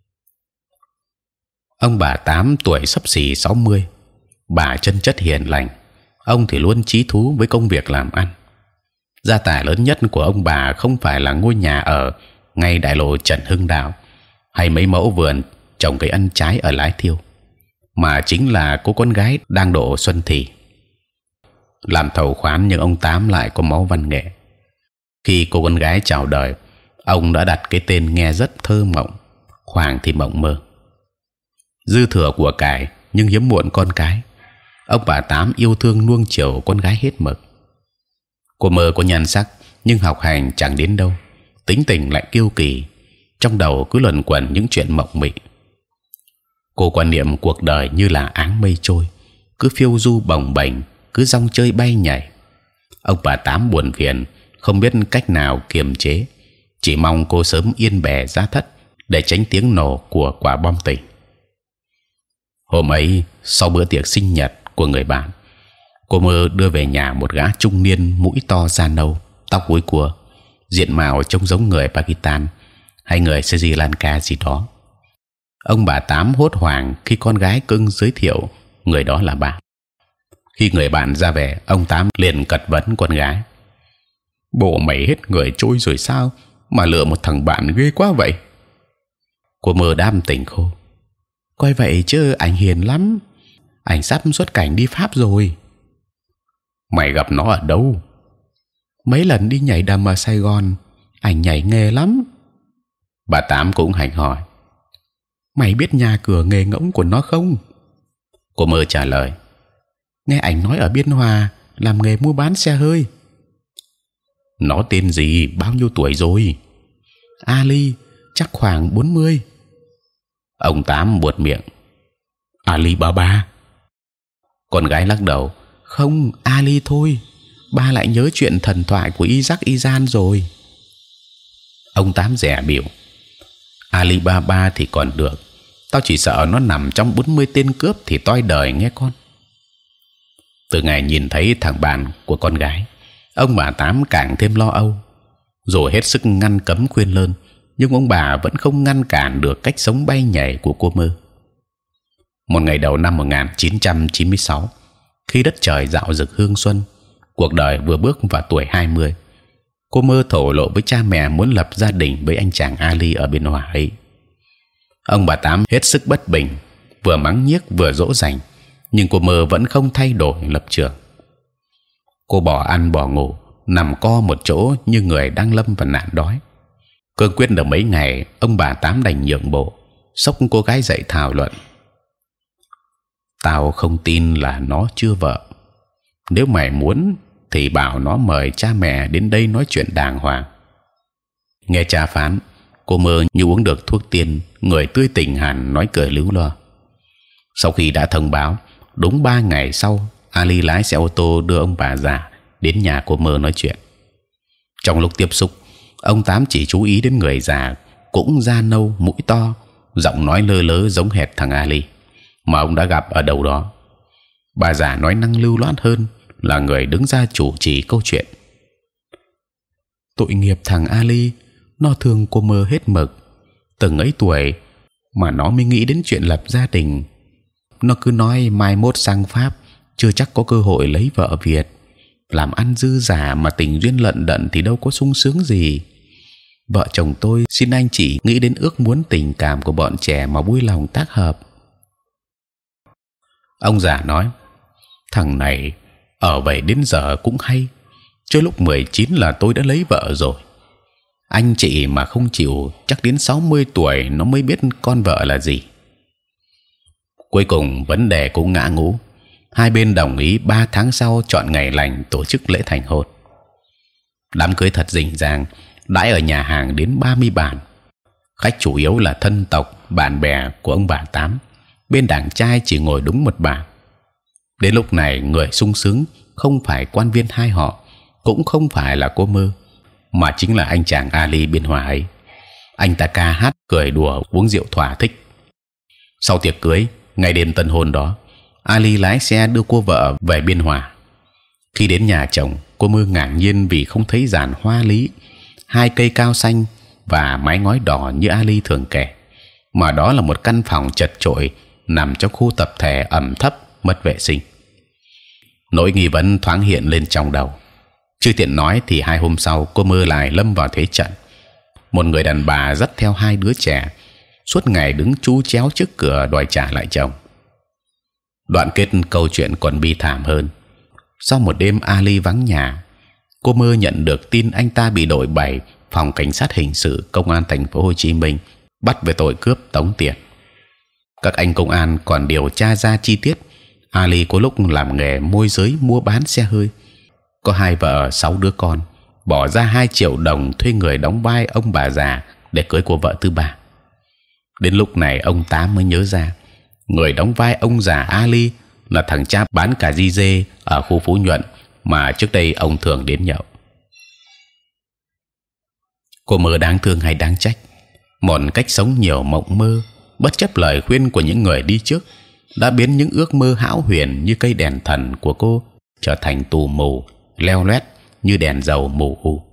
Ông bà Tám tuổi xấp xỉ 60, bà chân chất hiền lành, ông thì luôn chí thú với công việc làm ăn. Gia tài lớn nhất của ông bà không phải là ngôi nhà ở ngay đại lộ Trần Hưng Đạo hay mấy mẫu vườn trồng cây ăn trái ở Lái Thiêu, mà chính là cô con gái đang độ xuân thì. Làm thầu khoán nhưng ông Tám lại có máu văn nghệ. Khi cô con gái chào đời, ông đã đặt cái tên nghe rất thơ mộng: Hoàng Thị Mộng Mơ. Dư thừa của cải nhưng hiếm muộn con cái, ông bà Tám yêu thương nuông chiều con gái hết mực. Cô Mơ có nhan sắc nhưng học hành chẳng đến đâu, tính tình lại kiêu kỳ, trong đầu cứ luẩn quẩn những chuyện mộng mị. Cô quan niệm cuộc đời như là áng mây trôi, cứ phiêu du bồng bềnh, cứ rong chơi bay nhảy. Ông bà Tám buồn phiền, không biết cách nào kiềm chế, chỉ mong cô sớm yên bề gia thất để tránh tiếng nổ của quả bom tình. Hôm ấy, sau bữa tiệc sinh nhật của người bạn, cô Mơ đưa về nhà một gã trung niên mũi to da nâu, tóc búi cua, diện mạo trông giống người Pakistan hay người Sri Lanka gì đó. Ông bà Tám hốt hoảng khi con gái cưng giới thiệu người đó là bà. Khi người bạn ra về, ông Tám liền cật vấn con gái: bộ mày hết người trôi rồi sao mà lựa một thằng bạn ghê quá vậy? Cô Mơ đáp tỉnh khô: coi vậy chứ anh hiền lắm, anh sắp xuất cảnh đi Pháp rồi. Mày gặp nó ở đâu? Mấy lần đi nhảy đầm ở Sài Gòn, anh nhảy nghề lắm. Bà Tám cũng hành hỏi: mày biết nhà cửa nghề ngỗng của nó không? Cô Mơ trả lời: nghe anh nói ở Biên Hòa làm nghề mua bán xe hơi. Nó tên gì, bao nhiêu tuổi rồi? Ali, chắc khoảng 40. Ông Tám buột miệng: Ali Baba. Con gái lắc đầu: không, Ali thôi. Ba lại nhớ chuyện thần thoại của Isaac Isan rồi. Ông Tám dè biểu: Alibaba thì còn được, tao chỉ sợ nó nằm trong 40 tên cướp thì toi đời nghe con. Từ ngày nhìn thấy thằng bạn của con gái, ông bà Tám càng thêm lo âu. Dù hết sức ngăn cấm khuyên lơn, nhưng ông bà vẫn không ngăn cản được cách sống bay nhảy của cô Mơ. Một ngày đầu năm 1996, khi đất trời rạo rực hương xuân, cuộc đời vừa bước vào tuổi 20, cô Mơ thổ lộ với cha mẹ muốn lập gia đình với anh chàng Ali ở Biên Hòa ấy. Ông bà Tám hết sức bất bình, vừa mắng nhiếc vừa dỗ dành, nhưng cô Mơ vẫn không thay đổi lập trường. Cô bỏ ăn bỏ ngủ, nằm co một chỗ như người đang lâm vào nạn đói. Cương quyết được mấy ngày, ông bà Tám đành nhượng bộ, xốc cô gái dậy thảo luận: tao không tin là nó chưa vợ. Nếu mày muốn thì bảo nó mời cha mẹ đến đây nói chuyện đàng hoàng. Nghe cha phán, cô Mơ như uống được thuốc tiên, người tươi tỉnh hẳn, nói cười líu lo. Sau khi đã thông báo, đúng 3 ngày sau, Ali lái xe ô tô đưa ông bà già đến nhà cô Mơ nói chuyện. Trong lúc tiếp xúc, ông Tám chỉ chú ý đến người già cũng da nâu, mũi to, giọng nói lơ lớ giống hệt thằng Ali mà ông đã gặp ở đâu đó. Bà già nói năng lưu loát hơn, là người đứng ra chủ trì câu chuyện. Tội nghiệp thằng Ali, nó thương cô Mơ hết mực. Từng ấy tuổi mà nó mới nghĩ đến chuyện lập gia đình. Nó cứ nói mai mốt sang Pháp chưa chắc có cơ hội lấy vợ Việt. Làm ăn dư giả mà tình duyên lận đận thì đâu có sung sướng gì. Vợ chồng tôi xin anh chị nghĩ đến ước muốn tình cảm của bọn trẻ mà vui lòng tác hợp. Ông già nói: thằng này ở vậy đến giờ cũng hay. Trước lúc 19 là tôi đã lấy vợ rồi. Anh chị mà không chịu, chắc đến 60 tuổi nó mới biết con vợ là gì. Cuối cùng vấn đề cũng ngã ngũ. Hai bên đồng ý 3 tháng sau chọn ngày lành tổ chức lễ thành hôn. Đám cưới thật rình rang, đãi ở nhà hàng đến 30 bàn. Khách chủ yếu là thân tộc, bạn bè của ông bà Tám. Bên đảng trai chỉ ngồi đúng một bàn. Đến lúc này người sung sướng không phải quan viên hai họ, cũng không phải là cô Mơ, mà chính là anh chàng Ali Biên Hòa ấy. Anh ta ca hát, cười đùa, uống rượu thỏa thích. Sau tiệc cưới, ngày đêm tân hôn đó, Ali lái xe đưa cô vợ về Biên Hòa. Khi đến nhà chồng, cô Mơ ngạc nhiên vì không thấy giàn hoa lý, 2 cây cao xanh và mái ngói đỏ như Ali thường kể, mà đó là một căn phòng chật chội nằm trong khu tập thể ẩm thấp, mất vệ sinh. Nỗi nghi vấn thoáng hiện lên trong đầu. Chưa tiện nói thì 2 hôm sau cô Mơ lại lâm vào thế trận. Một người đàn bà dắt theo 2 đứa trẻ, suốt ngày đứng chú chéo trước cửa đòi trả lại chồng. Đoạn kết câu chuyện còn bi thảm hơn. Sau một đêm Ali vắng nhà, cô Mơ nhận được tin anh ta bị đội 7 phòng cảnh sát hình sự công an thành phố Hồ Chí Minh bắt về tội cướp tống tiền. Các anh công an còn điều tra ra chi tiết Ali có lúc làm nghề môi giới mua bán xe hơi, có 2 vợ 6 đứa con, bỏ ra 2 triệu đồng thuê người đóng vai ông bà già để cưới cô vợ thứ 3. Đến lúc này ông Tám mới nhớ ra người đóng vai ông già Ali là thằng cha bán cà ri dê ở khu Phú Nhuận mà trước đây ông thường đến nhậu. Cô Mơ đáng thương hay đáng trách, một cách sống nhiều mộng mơ, bất chấp lời khuyên của những người đi trước, đã biến những ước mơ hão huyền như cây đèn thần của cô trở thành tù mù leo loét như đèn dầu mù u.